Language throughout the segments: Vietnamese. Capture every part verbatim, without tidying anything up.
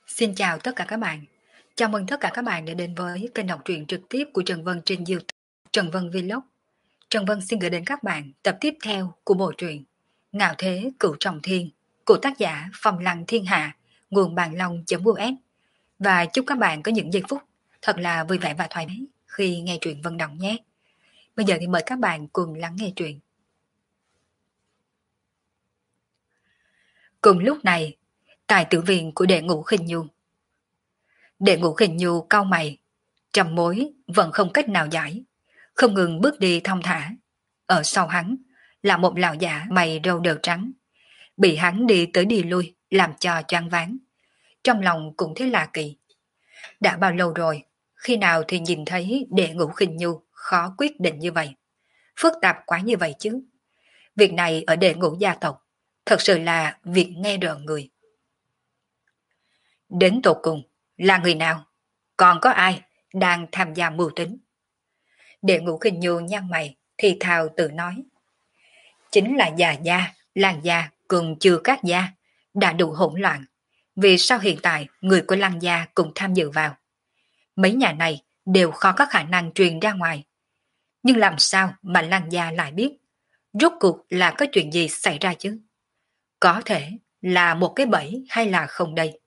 Xin chào tất cả các bạn. Chào mừng tất cả các bạn đã đến với kênh đọc truyện trực tiếp của Trần Vân trên YouTube, Trần Vân Vlog. Trần Vân xin gửi đến các bạn tập tiếp theo của bộ truyện Ngạo Thế Cửu Trọng Thiên của tác giả Phong Lăng Thiên Hạ, nguồn bàn long.us. Và chúc các bạn có những giây phút thật là vui vẻ và thoải mái khi nghe truyện Vân đọc nhé. Bây giờ thì mời các bạn cùng lắng nghe truyện. Cùng lúc này, tại tử viện của đệ ngũ Khinh Nhu. Đệ ngũ Khinh Nhu cau mày, trầm mối vẫn không cách nào giải, không ngừng bước đi thong thả. Ở sau hắn là một lão giả mày râu đều trắng, bị hắn đi tới đi lui làm cho choáng váng. Trong lòng cũng thấy lạ kỳ. Đã bao lâu rồi, khi nào thì nhìn thấy đệ ngũ Khinh Nhu khó quyết định như vậy, phức tạp quá như vậy chứ. Việc này ở đệ ngũ gia tộc thật sự là việc nghe rợn người. Đến tột cùng là người nào? Còn có ai đang tham gia mưu tính? Đệ ngũ Khinh Nhu nhăn mày thì thào tự nói. Chính là già gia, làng gia cùng chư các gia đã đủ hỗn loạn. Vì sao hiện tại người của làng gia cũng tham dự vào? Mấy nhà này đều khó có khả năng truyền ra ngoài. Nhưng làm sao mà làng gia lại biết? Rốt cuộc là có chuyện gì xảy ra chứ? Có thể là một cái bẫy hay là không đây?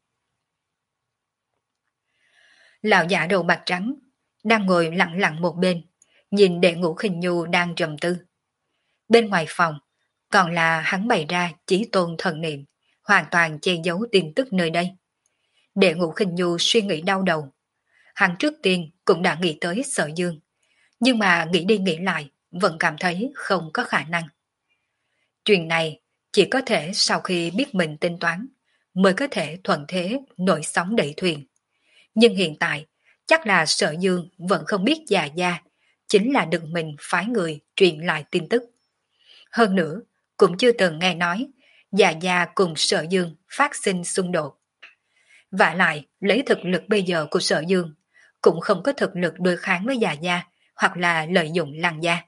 Lão giả đầu bạc trắng đang ngồi lặng lặng một bên, nhìn đệ ngũ Khinh Nhu đang trầm tư. Bên ngoài phòng còn là hắn bày ra chí tôn thần niệm, hoàn toàn che giấu tin tức nơi đây. Đệ ngũ Khinh Nhu suy nghĩ đau đầu. Hắn trước tiên cũng đã nghĩ tới Sở Dương, nhưng mà nghĩ đi nghĩ lại vẫn cảm thấy không có khả năng. Chuyện này chỉ có thể sau khi biết mình tính toán mới có thể thuận thế nổi sóng đẩy thuyền. Nhưng hiện tại chắc là Sở Dương vẫn không biết già gia chính là được mình phái người truyền lại tin tức. Hơn nữa cũng chưa từng nghe nói già gia cùng Sở Dương phát sinh xung đột. Vả lại lấy thực lực bây giờ của Sở Dương cũng không có thực lực đối kháng với già gia hoặc là lợi dụng lăng gia.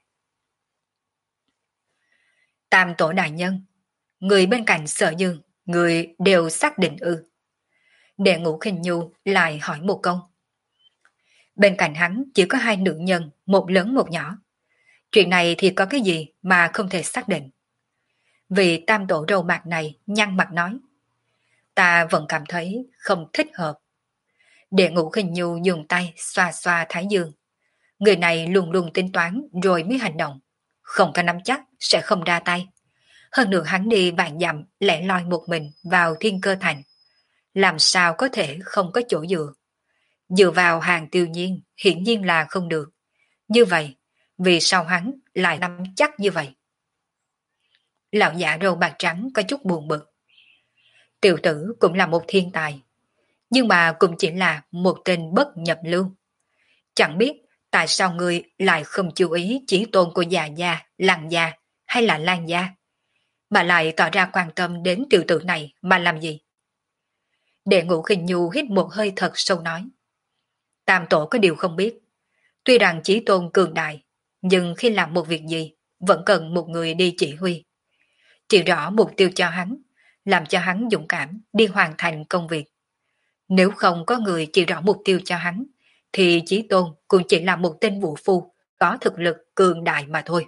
Tam tổ đại nhân, người bên cạnh Sở Dương, người đều xác định ư? Đệ ngũ Khinh Nhu lại hỏi một câu. Bên cạnh hắn chỉ có hai nữ nhân, một lớn một nhỏ. Chuyện này thì có cái gì mà không thể xác định? Vì tam tổ râu bạc này nhăn mặt nói. Ta vẫn cảm thấy không thích hợp. Đệ ngũ Khinh Nhu dùng tay xoa xoa thái dương. Người này luôn luôn tính toán rồi mới hành động. Không có nắm chắc sẽ không ra tay. Hơn nữa hắn đi vạn dặm lẻ loi một mình vào Thiên Cơ Thành. Làm sao có thể không có chỗ dựa? Dựa vào Hàng Tiêu Nhiên hiển nhiên là không được. Như vậy, vì sao hắn lại nắm chắc như vậy? Lão giả râu bạc trắng có chút buồn bực. Tiểu tử cũng là một thiên tài, nhưng mà cũng chỉ là một tên bất nhập lưu. Chẳng biết tại sao người lại không chú ý chỉ tôn của già gia, lăng gia hay là lan gia, mà lại tỏ ra quan tâm đến tiểu tử này mà làm gì? Đệ ngũ Khinh Nhu hít một hơi thật sâu nói. Tam tổ có điều không biết. Tuy rằng chí tôn cường đại, nhưng khi làm một việc gì, vẫn cần một người đi chỉ huy. Chỉ rõ mục tiêu cho hắn, làm cho hắn dũng cảm đi hoàn thành công việc. Nếu không có người chỉ rõ mục tiêu cho hắn, thì chí tôn cũng chỉ là một tên vũ phu có thực lực cường đại mà thôi.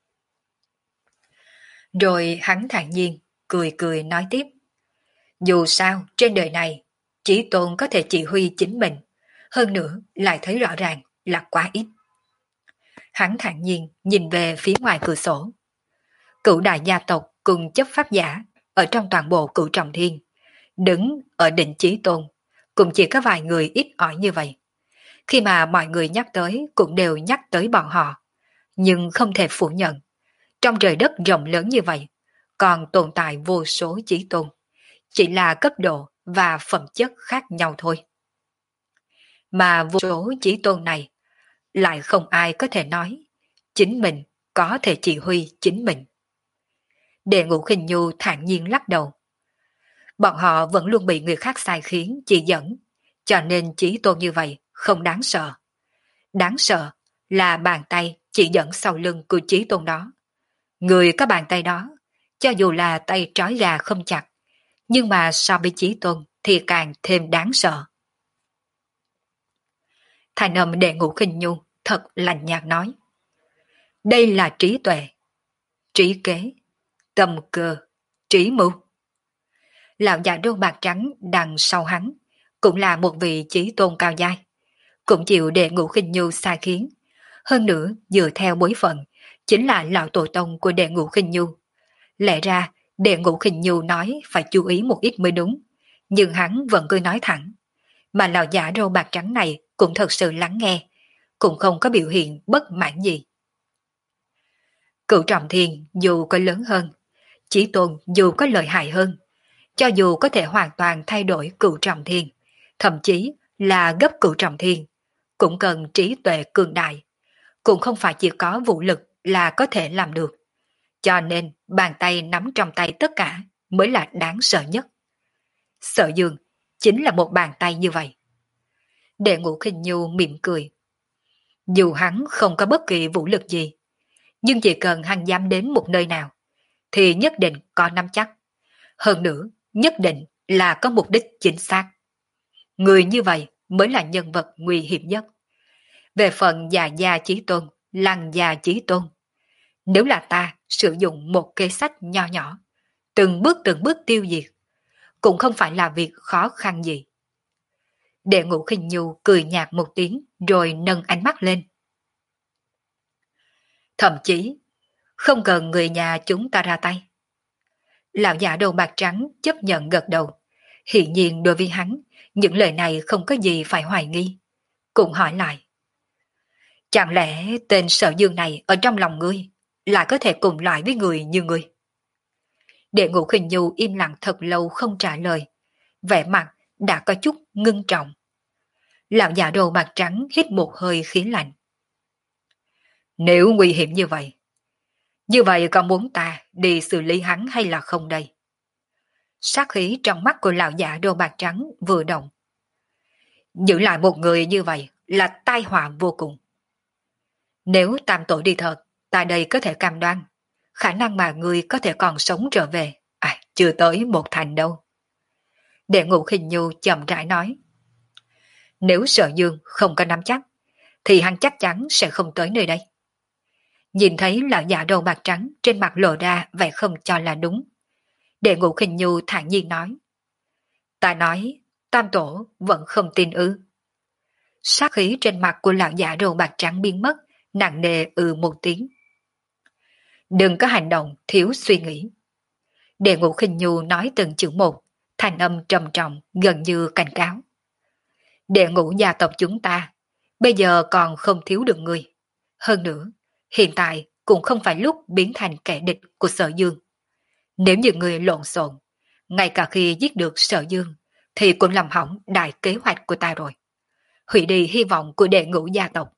Rồi hắn thản nhiên, cười cười nói tiếp. Dù sao, trên đời này, chí tôn có thể chỉ huy chính mình, hơn nữa lại thấy rõ ràng là quá ít. Hắn thản nhiên nhìn về phía ngoài cửa sổ. Cửu đại gia tộc cùng chấp pháp giả ở trong toàn bộ Cửu Trọng Thiên, đứng ở đỉnh chí tôn, cũng chỉ có vài người ít ỏi như vậy. Khi mà mọi người nhắc tới cũng đều nhắc tới bọn họ, nhưng không thể phủ nhận. Trong trời đất rộng lớn như vậy, còn tồn tại vô số chí tôn, chỉ là cấp độ và phẩm chất khác nhau thôi. Mà vô số chí tôn này, lại không ai có thể nói, chính mình có thể chỉ huy chính mình. Đệ ngũ Khinh Nhu thản nhiên lắc đầu. Bọn họ vẫn luôn bị người khác sai khiến, chỉ dẫn, cho nên chí tôn như vậy không đáng sợ. Đáng sợ là bàn tay chỉ dẫn sau lưng của chí tôn đó. Người có bàn tay đó, cho dù là tay trói gà không chặt, nhưng mà so với chí tôn thì càng thêm đáng sợ. Thành âm Đệ Ngũ Khinh Nhu thật lạnh nhạt nói. Đây là trí tuệ, trí kế, tâm cơ, trí mưu. Lão già râu bạc trắng đằng sau hắn, cũng là một vị chí tôn cao giai, cũng chịu Đệ Ngũ Khinh Nhu sai khiến. Hơn nữa, dựa theo bối phận, chính là lão tổ tông của Đệ Ngũ Khinh Nhu. Lẽ ra, Đệ Ngũ Khinh Nhu nói phải chú ý một ít mới đúng, nhưng hắn vẫn cứ nói thẳng. Mà lão giả râu bạc trắng này cũng thật sự lắng nghe, cũng không có biểu hiện bất mãn gì. Cửu Trọng Thiên dù có lớn hơn, Chí Tôn dù có lợi hại hơn, cho dù có thể hoàn toàn thay đổi Cửu Trọng Thiên, thậm chí là gấp Cửu Trọng Thiên, cũng cần trí tuệ cường đại, cũng không phải chỉ có vũ lực là có thể làm được. Cho nên bàn tay nắm trong tay tất cả mới là đáng sợ nhất. Sở Dương chính là một bàn tay như vậy. Đệ Ngũ Khinh Nhu mỉm cười. Dù hắn không có bất kỳ vũ lực gì, nhưng chỉ cần hắn dám đến một nơi nào, thì nhất định có nắm chắc. Hơn nữa, nhất định là có mục đích chính xác. Người như vậy mới là nhân vật nguy hiểm nhất. Về phần già gia chí tôn, lăng gia chí tôn, nếu là ta sử dụng một kế sách nho nhỏ, từng bước từng bước tiêu diệt, cũng không phải là việc khó khăn gì. Đệ Ngũ Khinh Nhu cười nhạt một tiếng rồi nâng ánh mắt lên. Thậm chí, không cần người nhà chúng ta ra tay. Lão giả đầu bạc trắng chấp nhận gật đầu. Hiển nhiên đối với hắn, những lời này không có gì phải hoài nghi. Cũng hỏi lại. Chẳng lẽ tên Sở Dương này ở trong lòng ngươi lại có thể cùng loại với người như ngươi? Đệ Ngũ Khinh Nhu im lặng thật lâu không trả lời. Vẻ mặt đã có chút ngưng trọng. Lão già đầu bạc trắng hít một hơi khí lạnh. Nếu nguy hiểm như vậy, như vậy có muốn ta đi xử lý hắn hay là không đây? Sát khí trong mắt của lão già đầu bạc trắng vừa động. Giữ lại một người như vậy là tai họa vô cùng. Nếu tam tổ đi thật, tại đây có thể cam đoan, khả năng mà người có thể còn sống trở về, à, chưa tới một thành đâu. Đệ Ngũ Khinh Nhu chậm rãi nói. Nếu Sở Dương không có nắm chắc, thì hắn chắc chắn sẽ không tới nơi đây. Nhìn thấy lão già đầu bạc trắng trên mặt lộ ra vẻ không cho là đúng. Đệ Ngũ Khinh Nhu thản nhiên nói. Ta nói, tam tổ vẫn không tin ư. Sát khí trên mặt của lão già đầu bạc trắng biến mất, nặng nề ừ một tiếng. Đừng có hành động thiếu suy nghĩ. Đệ Ngũ Khinh Nhu nói từng chữ một, thanh âm trầm trọng gần như cảnh cáo. Đệ Ngũ gia tộc chúng ta bây giờ còn không thiếu được người. Hơn nữa, hiện tại cũng không phải lúc biến thành kẻ địch của Sở Dương. Nếu như người lộn xộn, ngay cả khi giết được Sở Dương, thì cũng làm hỏng đại kế hoạch của ta rồi. Hủy đi hy vọng của Đệ Ngũ gia tộc.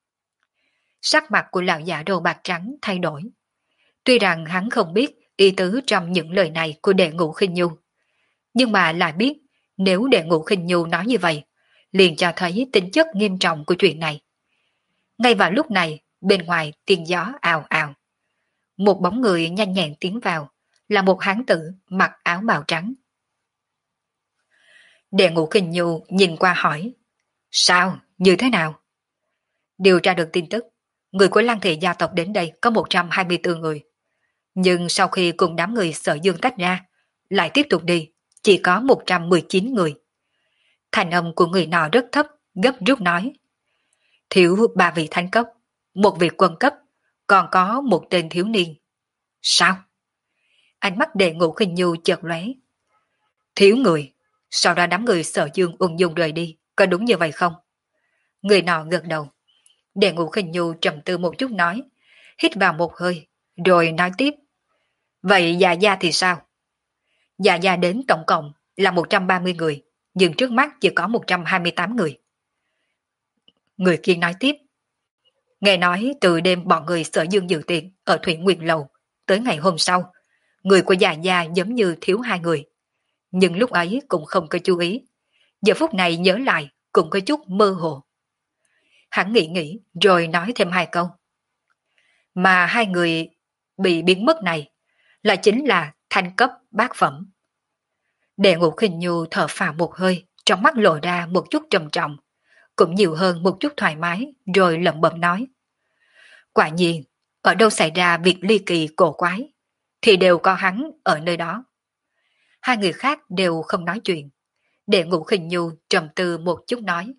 Sắc mặt của lão giả đồ bạc trắng thay đổi. Tuy rằng hắn không biết ý tứ trong những lời này của Đệ Ngũ Khinh Nhu, nhưng mà lại biết nếu Đệ Ngũ Khinh Nhu nói như vậy, liền cho thấy tính chất nghiêm trọng của chuyện này. Ngay vào lúc này, bên ngoài tiếng gió ào ào. Một bóng người nhanh nhẹn tiến vào, là một hán tử mặc áo bào trắng. Đệ Ngũ Khinh Nhu nhìn qua hỏi. Sao? Như thế nào? Điều tra được tin tức, người của Lăng Thị gia tộc đến đây có một trăm hai mươi tư người. Nhưng sau khi cùng đám người Sở Dương tách ra, lại tiếp tục đi, chỉ có một trăm mười chín người. Thành âm của người nọ rất thấp, gấp rút nói. Thiếu ba vị thánh cấp, một vị quân cấp, còn có một tên thiếu niên. Sao? Ánh mắt Đệ Ngũ Khinh Nhu chợt lóe. Thiếu người, sau đó đám người Sở Dương ung dung rời đi, có đúng như vậy không? Người nọ gật đầu. Đệ Ngũ Khinh Nhu trầm tư một chút nói, hít vào một hơi, rồi nói tiếp. Vậy Dạ Gia thì sao? Dạ Gia đến tổng cộng là một trăm ba mươi người, nhưng trước mắt chỉ có một trăm hai mươi tám người. Người kia nói tiếp. Nghe nói từ đêm bọn người Sở Dương dự tiệc ở Thủy Nguyệt Lầu, tới ngày hôm sau, người của Dạ Gia giống như thiếu hai người. Nhưng lúc ấy cũng không có chú ý. Giờ phút này nhớ lại cũng có chút mơ hồ. Hắn nghĩ nghĩ rồi nói thêm hai câu. Mà hai người bị biến mất này là chính là thanh cấp bát phẩm. Đệ Ngũ Khinh Nhu thở phào một hơi, trong mắt lộ ra một chút trầm trọng, cũng nhiều hơn một chút thoải mái, rồi lẩm bẩm nói. Quả nhiên, ở đâu xảy ra việc ly kỳ cổ quái, thì đều có hắn ở nơi đó. Hai người khác đều không nói chuyện. Đệ Ngũ Khinh Nhu trầm tư một chút nói.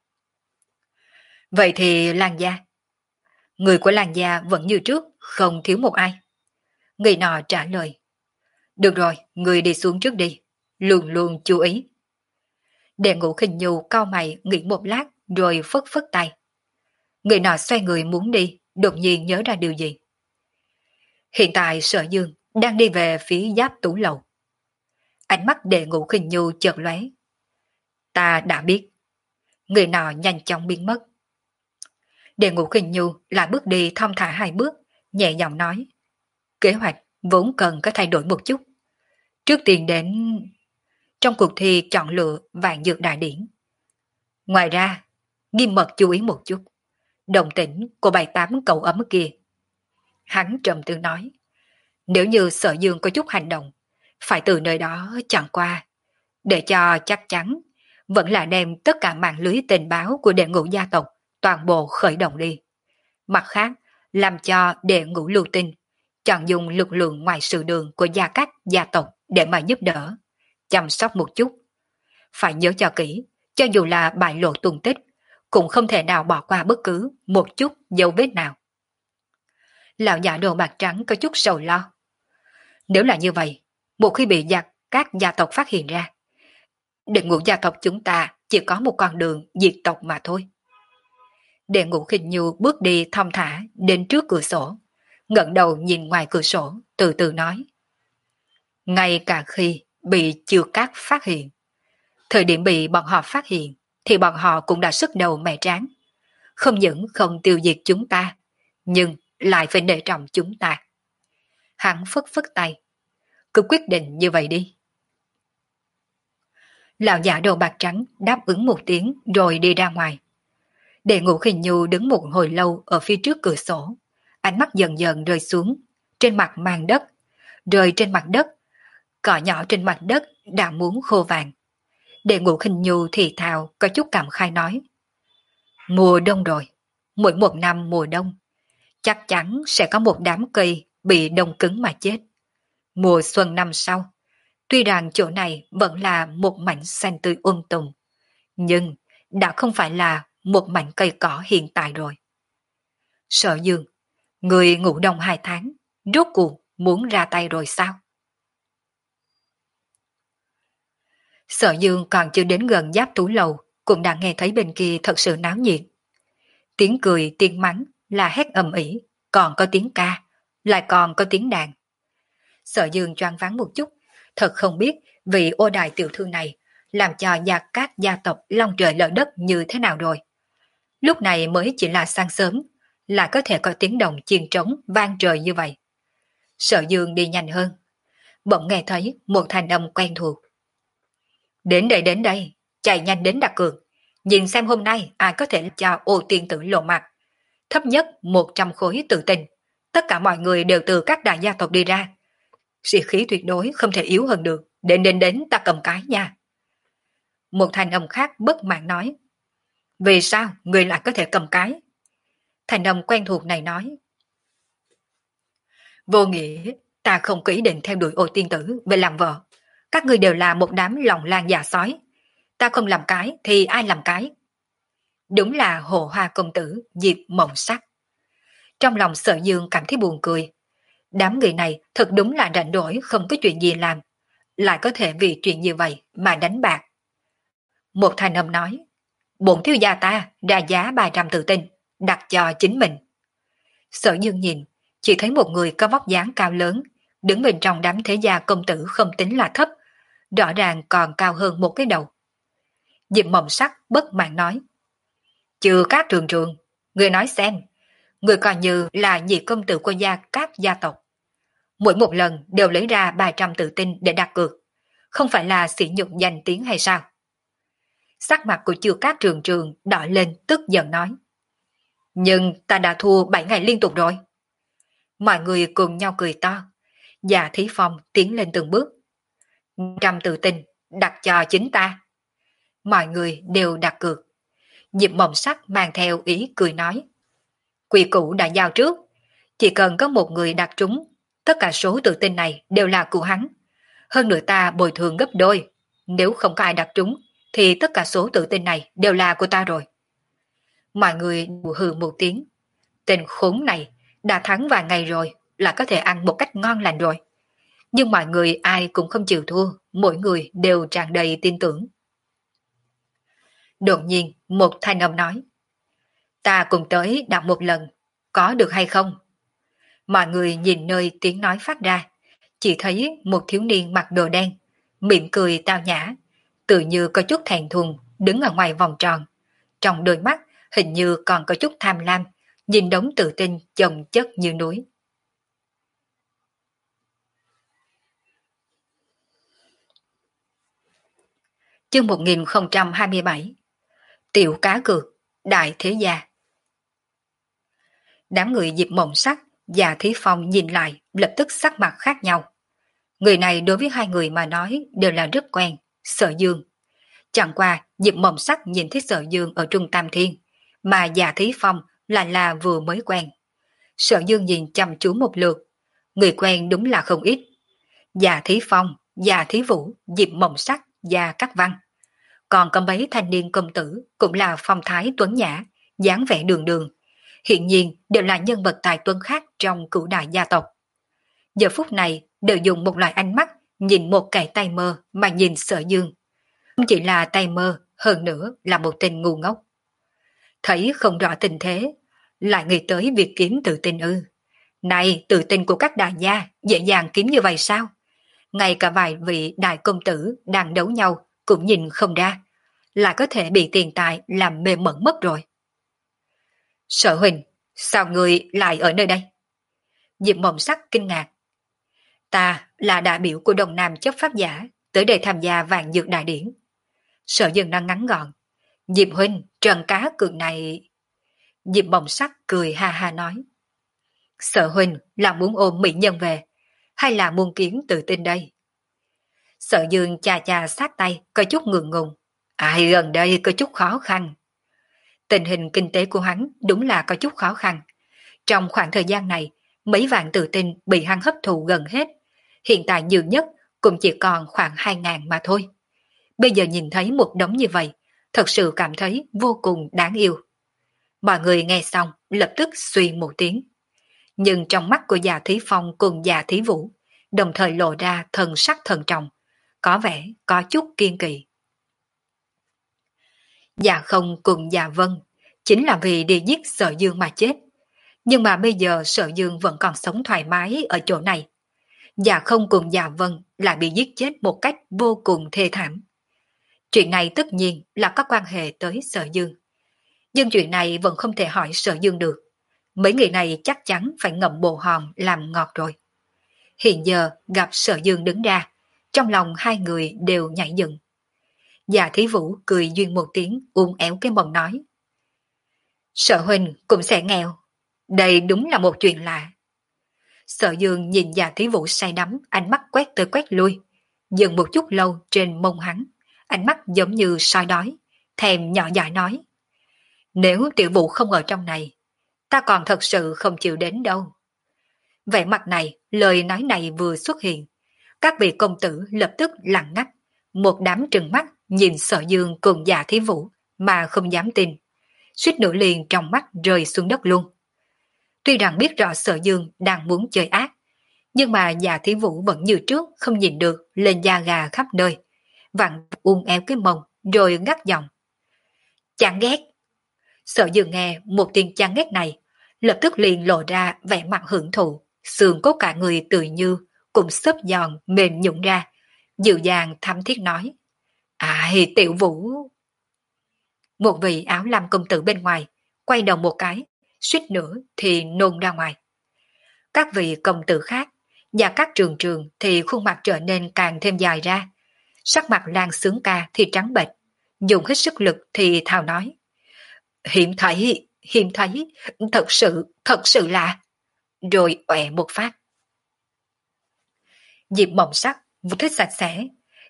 Vậy thì Lan gia. Người của Lan gia vẫn như trước, không thiếu một ai. Người nọ trả lời. Được rồi, người đi xuống trước đi. Luôn luôn chú ý. Đệ Ngũ Khinh Nhu cau mày nghĩ một lát rồi phất phất tay. Người nọ xoay người muốn đi, đột nhiên nhớ ra điều gì. Hiện tại Sở Dương đang đi về phía giáp tủ lầu. Ánh mắt Đệ Ngũ Khinh Nhu chợt lóe. Ta đã biết. Người nọ nhanh chóng biến mất. Đệ Ngũ Khinh Nhu lại bước đi thong thả hai bước, nhẹ giọng nói. Kế hoạch vốn cần có thay đổi một chút. Trước tiên đến trong cuộc thi chọn lựa vạn dược đại điển. Ngoài ra, nghiêm mật chú ý một chút. Đồng tĩnh của bảy tám cậu ấm kia. Hắn trầm tư nói. Nếu như Sở Dương có chút hành động, phải từ nơi đó chẳng qua. Để cho chắc chắn, vẫn là đem tất cả mạng lưới tình báo của đệ ngũ gia tộc toàn bộ khởi động đi. Mặt khác, làm cho đệ ngũ lưu tinh chọn dùng lực lượng ngoài sự đường của gia cách gia tộc để mà giúp đỡ, chăm sóc một chút. Phải nhớ cho kỹ, cho dù là bại lộ tung tích, cũng không thể nào bỏ qua bất cứ một chút dấu vết nào. Lão giả đồ bạc trắng có chút sầu lo. Nếu là như vậy, một khi bị giặc các gia tộc phát hiện ra, đệ ngũ gia tộc chúng ta chỉ có một con đường diệt tộc mà thôi. Đệ Ngũ Khinh Nhu bước đi thong thả đến trước cửa sổ, ngẩng đầu nhìn ngoài cửa sổ, từ từ nói. Ngay cả khi bị Chiêu Cát phát hiện, thời điểm bị bọn họ phát hiện, thì bọn họ cũng đã sức đầu mẻ tráng. Không những không tiêu diệt chúng ta, nhưng lại phải nể trọng chúng ta. Hắn phất phất tay. Cứ quyết định như vậy đi. Lão giả đầu bạc trắng đáp ứng một tiếng rồi đi ra ngoài. Đệ Ngũ Khinh Nhu đứng một hồi lâu ở phía trước cửa sổ, ánh mắt dần dần rơi xuống, trên mặt màn đất, rơi trên mặt đất, cỏ nhỏ trên mặt đất đã muốn khô vàng. Đệ Ngũ Khinh Nhu thì thào có chút cảm khai nói. Mùa đông rồi, mỗi một năm mùa đông, chắc chắn sẽ có một đám cây bị đông cứng mà chết. Mùa xuân năm sau, tuy rằng chỗ này vẫn là một mảnh xanh tươi um tùm, nhưng đã không phải là một mảnh cây cỏ hiện tại rồi. Sở Dương, người ngủ đông hai tháng, rốt cuộc muốn ra tay rồi sao? Sở Dương còn chưa đến gần giáp tú lầu, cũng đã nghe thấy bên kia thật sự náo nhiệt. Tiếng cười, tiếng mắng là hét ầm ĩ, còn có tiếng ca, lại còn có tiếng đàn. Sở Dương choáng váng một chút, thật không biết vị ô đài tiểu thư này làm cho gia cát gia tộc long trời lở đất như thế nào rồi. Lúc này mới chỉ là sáng sớm, lại có thể có tiếng đồng chiên trống vang trời như vậy. Sở Dương đi nhanh hơn, bỗng nghe thấy một thanh âm quen thuộc. Đến đây đến đây, chạy nhanh đến đặt cược, nhìn xem hôm nay ai có thể cho ô tiên tử lộ mặt. Thấp nhất một trăm khối tự tin, tất cả mọi người đều từ các đại gia tộc đi ra. Sĩ khí tuyệt đối không thể yếu hơn được, đến đến đến ta cầm cái nha. Một thanh âm khác bất mãn nói. Vì sao người lại có thể cầm cái? Thanh âm quen thuộc này nói. Vô nghĩa, ta không có ý định theo đuổi ô tiên tử về làm vợ. Các người đều là một đám lòng lan dạ sói. Ta không làm cái thì ai làm cái? Đúng là hồ hoa công tử Diệp Mộng Sắc. Trong lòng Sở Dương cảm thấy buồn cười. Đám người này thật đúng là rảnh rỗi không có chuyện gì làm, lại có thể vì chuyện như vậy mà đánh bạc. Một thanh âm nói, bổn thiếu gia ta ra giá ba trăm tự tin, đặt cho chính mình. Sở Dương nhìn, chỉ thấy một người có vóc dáng cao lớn, đứng bên trong đám thế gia công tử không tính là thấp, rõ ràng còn cao hơn một cái đầu. Diệp Mộng Sắc bất mãn nói, Trừ các trường trường, người nói xem, người coi như là nhị công tử của gia các gia tộc. Mỗi một lần đều lấy ra ba trăm tự tin để đặt cược, không phải là sỉ nhục danh tiếng hay sao? Sắc mặt của Chư Cát Trường Trường đỏ lên tức giận nói. Nhưng ta đã thua bảy ngày liên tục rồi. Mọi người cùng nhau cười to. Dạ Thí Phong tiến lên từng bước. Trăm tự tin, đặt cho chính ta. Mọi người đều đặt cược. Diệp Mộng Sắc mang theo ý cười nói. Quy củ đã giao trước, chỉ cần có một người đặt trúng, tất cả số tự tin này đều là của hắn. Hơn nữa ta bồi thường gấp đôi, nếu không có ai đặt trúng, thì tất cả số tự tin này đều là của ta rồi. Mọi người đều hừ một tiếng. Tên khốn này đã thắng vài ngày rồi, là có thể ăn một cách ngon lành rồi. Nhưng mọi người ai cũng không chịu thua, mỗi người đều tràn đầy tin tưởng. Đột nhiên, một thanh âm nói. Ta cùng tới đặt một lần, có được hay không? Mọi người nhìn nơi tiếng nói phát ra, chỉ thấy một thiếu niên mặc đồ đen, miệng cười tao nhã, tự như có chút thẹn thùng, đứng ở ngoài vòng tròn. Trong đôi mắt hình như còn có chút tham lam, nhìn đống tự tin chồng chất như núi. Chương một nghìn không trăm hai mươi bảy. Tiểu cá cược, đại thế gia. Đám người Diệp Mộng Sắc và Thí Phong nhìn lại lập tức sắc mặt khác nhau. Người này đối với hai người mà nói đều là rất quen, Sở Dương. Chẳng qua Diệp Mộng Sắc nhìn thấy Sở Dương ở Trung Tam Thiên, mà Dạ Thí Phong là là vừa mới quen. Sở Dương nhìn chăm chú một lượt, người quen đúng là không ít. Dạ Thí Phong, Dạ Thí Vũ, Diệp Mộng Sắc và Cát Văn. Còn có mấy thanh niên công tử cũng là phong thái tuấn nhã, dáng vẻ đường đường. Hiện nhiên đều là nhân vật tài tuấn khác trong cửu đại gia tộc. Giờ phút này đều dùng một loại ánh mắt nhìn một cái tay mơ mà nhìn Sở Dương. Không chỉ là tay mơ, hơn nữa là một tên ngu ngốc. Thấy không rõ tình thế, lại nghĩ tới việc kiếm tự tin ư. Này, tự tin của các đại gia dễ dàng kiếm như vậy sao? Ngay cả vài vị đại công tử đang đấu nhau cũng nhìn không ra, lại có thể bị tiền tài làm mê mẩn mất rồi. Sở Huỳnh, sao người lại ở nơi đây? Diệp Mộng Sắc kinh ngạc. Ta là đại biểu của Đông Nam chấp pháp giả, tới đây tham gia vạn dược đại điển. Sở Dương đang ngắn gọn. Diệp Huynh, trần cá cược này... Diệp Mộng Sắc cười ha ha nói. Sở Huynh là muốn ôm mỹ nhân về, hay là muốn kiếm tự tin đây? Sở Dương chà chà sát tay, có chút ngượng ngùng. Ai gần đây có chút khó khăn. Tình hình kinh tế của hắn đúng là có chút khó khăn. Trong khoảng thời gian này, mấy vạn tự tin bị hắn hấp thụ gần hết. Hiện tại nhiều nhất cũng chỉ còn khoảng hai ngàn mà thôi. Bây giờ nhìn thấy một đống như vậy, thật sự cảm thấy vô cùng đáng yêu. Mọi người nghe xong lập tức suy một tiếng. Nhưng trong mắt của Dạ Thí Phong cùng Dạ Thí Vũ đồng thời lộ ra thần sắc thần trọng, có vẻ có chút kiên kỵ. Dạ Không cùng Dạ Vân chính là vì đi giết Sở Dương mà chết. Nhưng mà bây giờ Sở Dương vẫn còn sống thoải mái ở chỗ này. Dạ Không cùng Dạ Vân lại bị giết chết một cách vô cùng thê thảm. Chuyện này tất nhiên là có quan hệ tới Sở Dương. Nhưng chuyện này vẫn không thể hỏi Sở Dương được. Mấy người này chắc chắn phải ngậm bồ hòn làm ngọt rồi. Hiện giờ gặp Sở Dương đứng ra, trong lòng hai người đều nhảy dựng. Dạ Thí Vũ cười duyên một tiếng uốn éo cái mông nói. Sở Huynh cũng sẽ nghèo. Đây đúng là một chuyện lạ. Sở Dương nhìn Dạ Thí Vũ say đắm, ánh mắt quét tới quét lui, dừng một chút lâu trên mông hắn, ánh mắt giống như soi đói, thèm nhỏ dại nói. Nếu Tiểu Vũ không ở trong này, ta còn thật sự không chịu đến đâu. Vẻ mặt này, lời nói này vừa xuất hiện, các vị công tử lập tức lặng ngắt, một đám trừng mắt nhìn Sở Dương cùng Dạ Thí Vũ mà không dám tin, suýt nữa liền trong mắt rơi xuống đất luôn. Tuy rằng biết rõ Sở Dương đang muốn chơi ác, nhưng mà Dạ Thí Vũ vẫn như trước không nhìn được lên da gà khắp nơi, vặn uốn éo cái mông rồi ngắt giọng. Chán ghét. Sở Dương nghe một tiếng chán ghét này, lập tức liền lộ ra vẻ mặt hưởng thụ, xương cốt cả người tự như cũng xốp giòn mềm nhũn ra, dịu dàng thắm thiết nói. Ai, Tiểu Vũ. Một vị áo lam công tử bên ngoài quay đầu một cái, suýt nữa thì nôn ra ngoài. Các vị công tử khác và các trường trường thì khuôn mặt trở nên càng thêm dài ra, sắc mặt Lan Sướng Ca thì trắng bệch, dùng hết sức lực thì thào nói. Hiểm thấy, hiểm thấy, thật sự, thật sự là... Rồi ọe một phát. Diệp Mộng Sắc vụt thích sạch sẽ,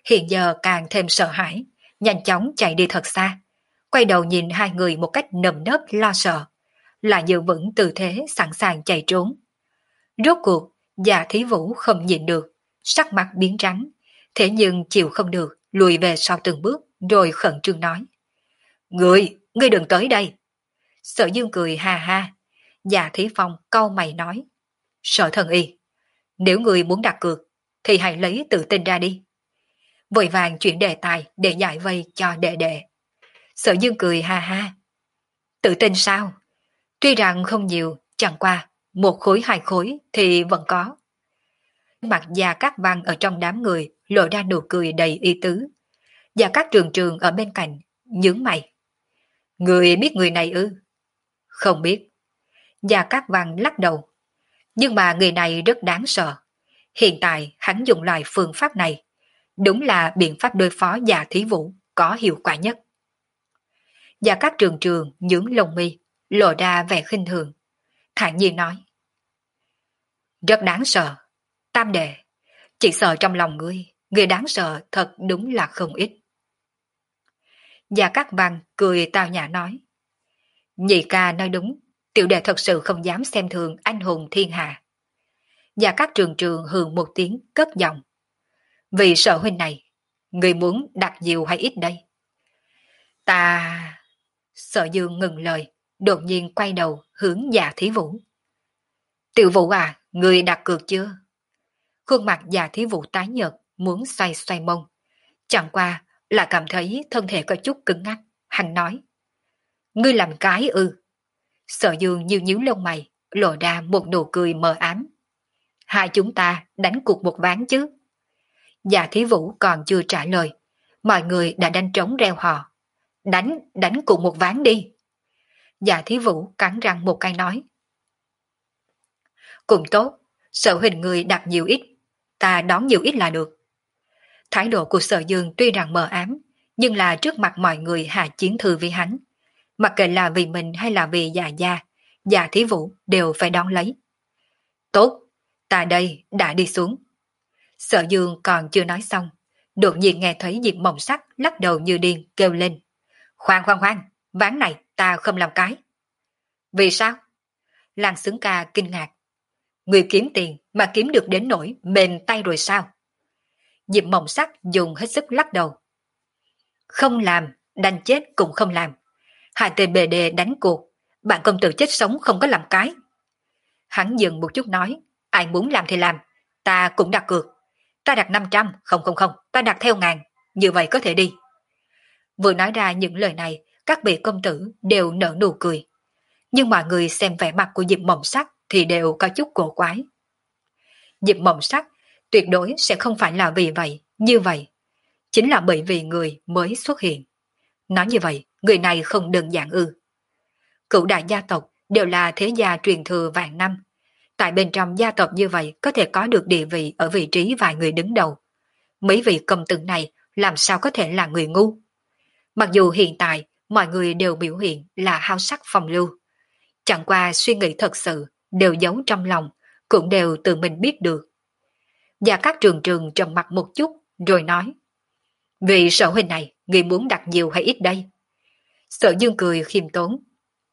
hiện giờ càng thêm sợ hãi, nhanh chóng chạy đi thật xa, quay đầu nhìn hai người một cách nơm nớp lo sợ, lại giữ vững tư thế sẵn sàng chạy trốn. Rốt cuộc, Dạ Thí Vũ không nhịn được, sắc mặt biến trắng, thế nhưng chịu không được, lùi về sau từng bước, rồi khẩn trương nói. Ngươi, ngươi đừng tới đây. Sở Dương cười ha ha. Dạ Thí Phong cau mày nói. Sở Thần Y, nếu ngươi muốn đặt cược, thì hãy lấy tự tin ra đi. Vội vàng chuyển đề tài để giải vây cho đệ đệ. Sở Dương cười ha ha. Tự tin sao? Tuy rằng không nhiều, chẳng qua, một khối hai khối thì vẫn có. Mặt Gia Cát Văn ở trong đám người lộ ra nụ cười đầy ý tứ. Gia Cát Trường Trường ở bên cạnh, nhướng mày. Người biết người này ư? Không biết. Gia Cát Văn lắc đầu. Nhưng mà người này rất đáng sợ. Hiện tại hắn dùng loại phương pháp này. Đúng là biện pháp đối phó Dạ Thí Vũ có hiệu quả nhất. Gia Cát Trường Trường nhướng lông mi, lộ ra vẻ khinh thường. Thản nhiên nói. Rất đáng sợ. Tam đệ, chỉ sợ trong lòng ngươi, người đáng sợ thật đúng là không ít. Gia Cát Văn cười tao nhã nói. Nhị ca nói đúng, tiểu đệ thật sự không dám xem thường anh hùng thiên hạ. Gia Cát Trường Trường hừ một tiếng cất giọng. Vì sợ huynh này, người muốn đặt nhiều hay ít đây? Ta... Sở Dương ngừng lời, đột nhiên quay đầu hướng Dạ Thí Vũ. Tiểu Vũ à, người đặt cược chưa? Khuôn mặt Dạ Thí Vũ tái nhợt, muốn xoay xoay mông. Chẳng qua là cảm thấy thân thể có chút cứng ngắc, hắn nói. Ngươi làm cái ư? Sở Dương nhíu nhíu lông mày, lộ ra một nụ cười mờ ám. Hai chúng ta đánh cuộc một ván chứ? Dạ Thí Vũ còn chưa trả lời, mọi người đã đánh trống reo hò. Đánh, đánh cuộc một ván đi. Dạ Thí Vũ cắn răng một cái nói. Cũng tốt, Sở huynh người đặt nhiều ít, ta đón nhiều ít là được. Thái độ của Sở Dương tuy rằng mờ ám, nhưng là trước mặt mọi người hạ chiến thư với hắn. Mặc kệ là vì mình hay là vì Dạ gia, Dạ Thí Vũ đều phải đón lấy. Tốt, ta đây đã đi xuống. Sở Dương còn chưa nói xong, đột nhiên nghe thấy Diệp Mộng Sắc lắc đầu như điên kêu lên. Khoan khoan khoan, ván này ta không làm cái. Vì sao? Lan Xứng Ca kinh ngạc. Người kiếm tiền mà kiếm được đến nỗi mềm tay rồi sao? Diệp Mộng Sắc dùng hết sức lắc đầu. Không làm, đành chết cũng không làm. Hai tên bề đề đánh cuộc, bạn công tử chết sống không có làm cái. Hắn dừng một chút nói, ai muốn làm thì làm, ta cũng đặt cược. Ta đặt năm trăm, không không không, ta đặt theo ngàn, như vậy có thể đi. Vừa nói ra những lời này, các vị công tử đều nở nụ cười. Nhưng mọi người xem vẻ mặt của Diệp Mộng Sắc thì đều có chút cổ quái. Diệp Mộng Sắc tuyệt đối sẽ không phải là vì vậy, như vậy. Chính là bởi vì người mới xuất hiện. Nói như vậy, người này không đơn giản ư. Cửu đại gia tộc đều là thế gia truyền thừa vạn năm. Tại bên trong gia tộc như vậy có thể có được địa vị ở vị trí vài người đứng đầu. Mấy vị công tử này làm sao có thể là người ngu. Mặc dù hiện tại mọi người đều biểu hiện là hao sắc phong lưu. Chẳng qua suy nghĩ thật sự đều giấu trong lòng, cũng đều tự mình biết được. Gia Cát Trường Trường trầm mặt một chút rồi nói. Vì Sở huynh này, người muốn đặt nhiều hay ít đây? Sở Dương cười khiêm tốn.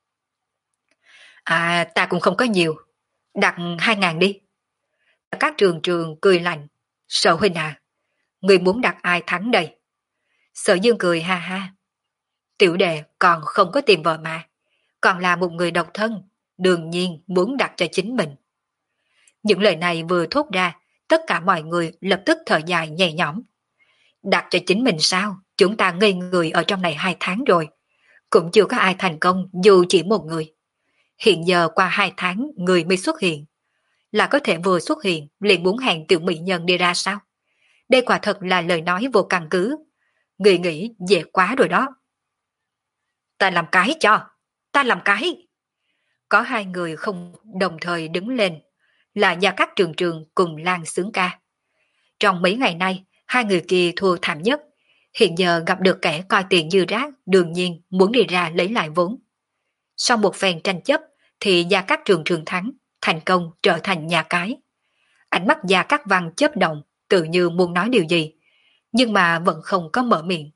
À, ta cũng không có nhiều. Đặt hai ngàn đi. Gia Cát Trường Trường cười lạnh. Sở huynh à, người muốn đặt ai thắng đây? Sở Dương cười ha ha. Tiểu đệ còn không có tìm vợ mà, còn là một người độc thân, đương nhiên muốn đặt cho chính mình. Những lời này vừa thốt ra, tất cả mọi người lập tức thở dài nhẹ nhõm. Đặt cho chính mình sao? Chúng ta ngây người ở trong này hai tháng rồi, cũng chưa có ai thành công dù chỉ một người. Hiện giờ qua hai tháng người mới xuất hiện, là có thể vừa xuất hiện liền muốn hẹn tiểu mỹ nhân đi ra sao? Đây quả thật là lời nói vô căn cứ. Người nghĩ dễ quá rồi đó. Ta làm cái cho, ta làm cái. Có hai người không đồng thời đứng lên, là Gia Cát Trường Trường cùng Lan Xứng Ca. Trong mấy ngày nay, hai người kia thua thảm nhất. Hiện giờ gặp được kẻ coi tiền như rác, đương nhiên muốn đi ra lấy lại vốn. Sau một phen tranh chấp, thì Gia Cát Trường Trường thắng, thành công trở thành nhà cái. Ánh mắt Gia Cát Văn chớp động, tự như muốn nói điều gì. nhưng mà vẫn không có mở miệng.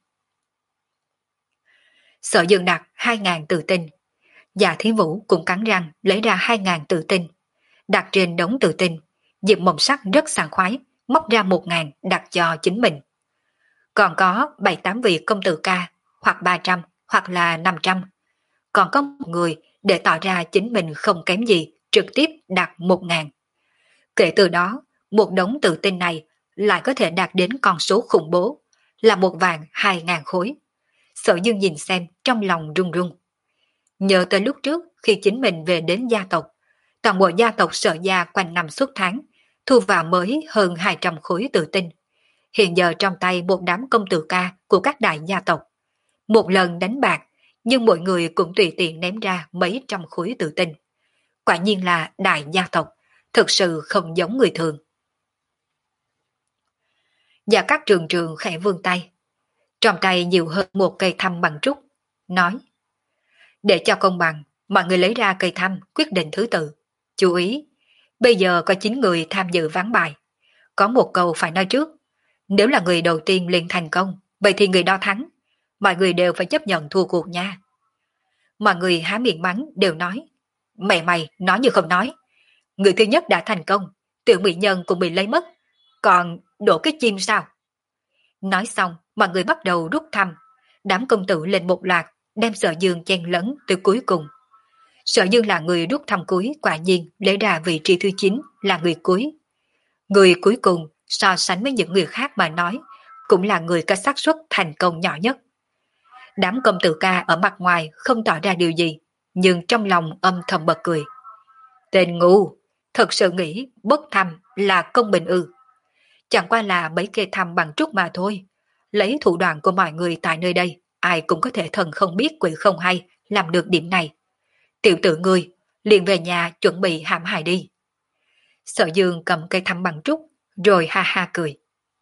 Sở Dương đặt hai ngàn tự tinh. Dạ Thí Vũ cũng cắn răng lấy ra hai ngàn tự tinh. Đặt trên đống tự tinh, Diệp Mộng Sắc rất sảng khoái, móc ra một ngàn đặt cho chính mình. Còn có bảy tám vị công tử ca, hoặc ba trăm, hoặc là năm trăm. Còn có một người để tỏ ra chính mình không kém gì, trực tiếp đặt một ngàn. Kể từ đó, một đống tự tinh này lại có thể đạt đến con số khủng bố, là một vạn hai ngàn khối. Sở Dương nhìn xem trong lòng run run. Nhớ tới lúc trước khi chính mình về đến gia tộc, toàn bộ gia tộc Sở gia quanh năm suốt tháng, thu vào mới hơn hai trăm khối tự tinh. Hiện giờ trong tay một đám công tử ca của các đại gia tộc. Một lần đánh bạc, nhưng mọi người cũng tùy tiện ném ra mấy trăm khối tự tinh. Quả nhiên là đại gia tộc, thực sự không giống người thường. Và các trường trường khẽ vươn tay. Trong tay nhiều hơn một cây thăm bằng trúc, nói: để cho công bằng, mọi người lấy ra cây thăm quyết định thứ tự. Chú ý, bây giờ có chín người tham dự ván bài. Có một câu phải nói trước. Nếu là người đầu tiên liền thành công, vậy thì người đó thắng. Mọi người đều phải chấp nhận thua cuộc nha. Mọi người há miệng mắng đều nói: mày mày nói như không nói. Người thứ nhất đã thành công, tiểu mỹ nhân cũng bị lấy mất. Còn đổ cái chim sao? Nói xong, mọi người bắt đầu rút thăm. Đám công tử lên một loạt, đem Sở Dương chen lấn từ cuối cùng. Sở Dương là người rút thăm cuối, quả nhiên lấy ra vị trí thứ chín là người cuối. Người cuối cùng so sánh với những người khác mà nói, cũng là người có xác suất thành công nhỏ nhất. Đám công tử ca ở mặt ngoài không tỏ ra điều gì, nhưng trong lòng âm thầm bật cười. Tên ngu, thật sự nghĩ bốc thăm là công bình ư? Chẳng qua là mấy cây thăm bằng trúc mà thôi. Lấy thủ đoạn của mọi người tại nơi đây, ai cũng có thể thần không biết quỷ không hay làm được điểm này. Tiểu tử ngươi, liền về nhà chuẩn bị hãm hại đi. Sở Dương cầm cây thăm bằng trúc, rồi ha ha cười.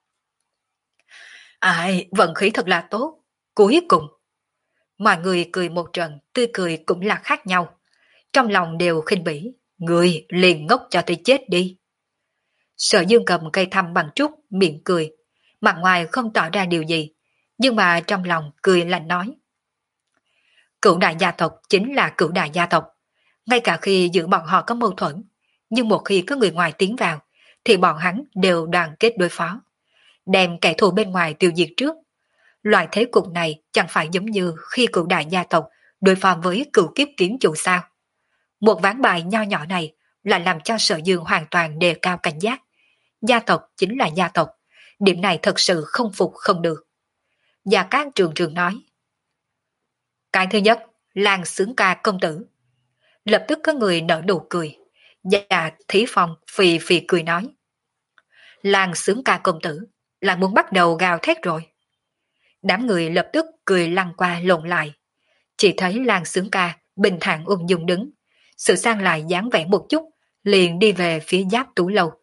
Ai, vận khí thật là tốt. Cuối cùng, mọi người cười một trận, tươi cười cũng là khác nhau. Trong lòng đều khinh bỉ, người liền ngốc cho tới chết đi. Sở Dương cầm cây thăm bằng trúc, miệng cười, mặt ngoài không tỏ ra điều gì, nhưng mà trong lòng cười lạnh nói. Cửu đại gia tộc chính là cửu đại gia tộc. Ngay cả khi giữa bọn họ có mâu thuẫn, nhưng một khi có người ngoài tiến vào, thì bọn hắn đều đoàn kết đối phó. Đem kẻ thù bên ngoài tiêu diệt trước. Loại thế cục này chẳng phải giống như khi cửu đại gia tộc đối phó với cửu kiếp kiếm chủ sao. Một ván bài nho nhỏ này lại làm cho Sở Dương hoàn toàn đề cao cảnh giác. Gia tộc chính là gia tộc, điểm này thật sự không phục không được. Gia Cát Trường Trường nói. Cái thứ nhất, Lan Xướng Ca công tử. Lập tức có người nở nụ cười. Gia Thí Phong phì phì cười nói. Lan Xướng Ca công tử là muốn bắt đầu gào thét rồi. Đám người lập tức cười lăn qua lộn lại. Chỉ thấy Lan Xướng Ca bình thản ung dung đứng, sự sang lại dáng vẻ một chút, liền đi về phía Giáp Tú Lâu.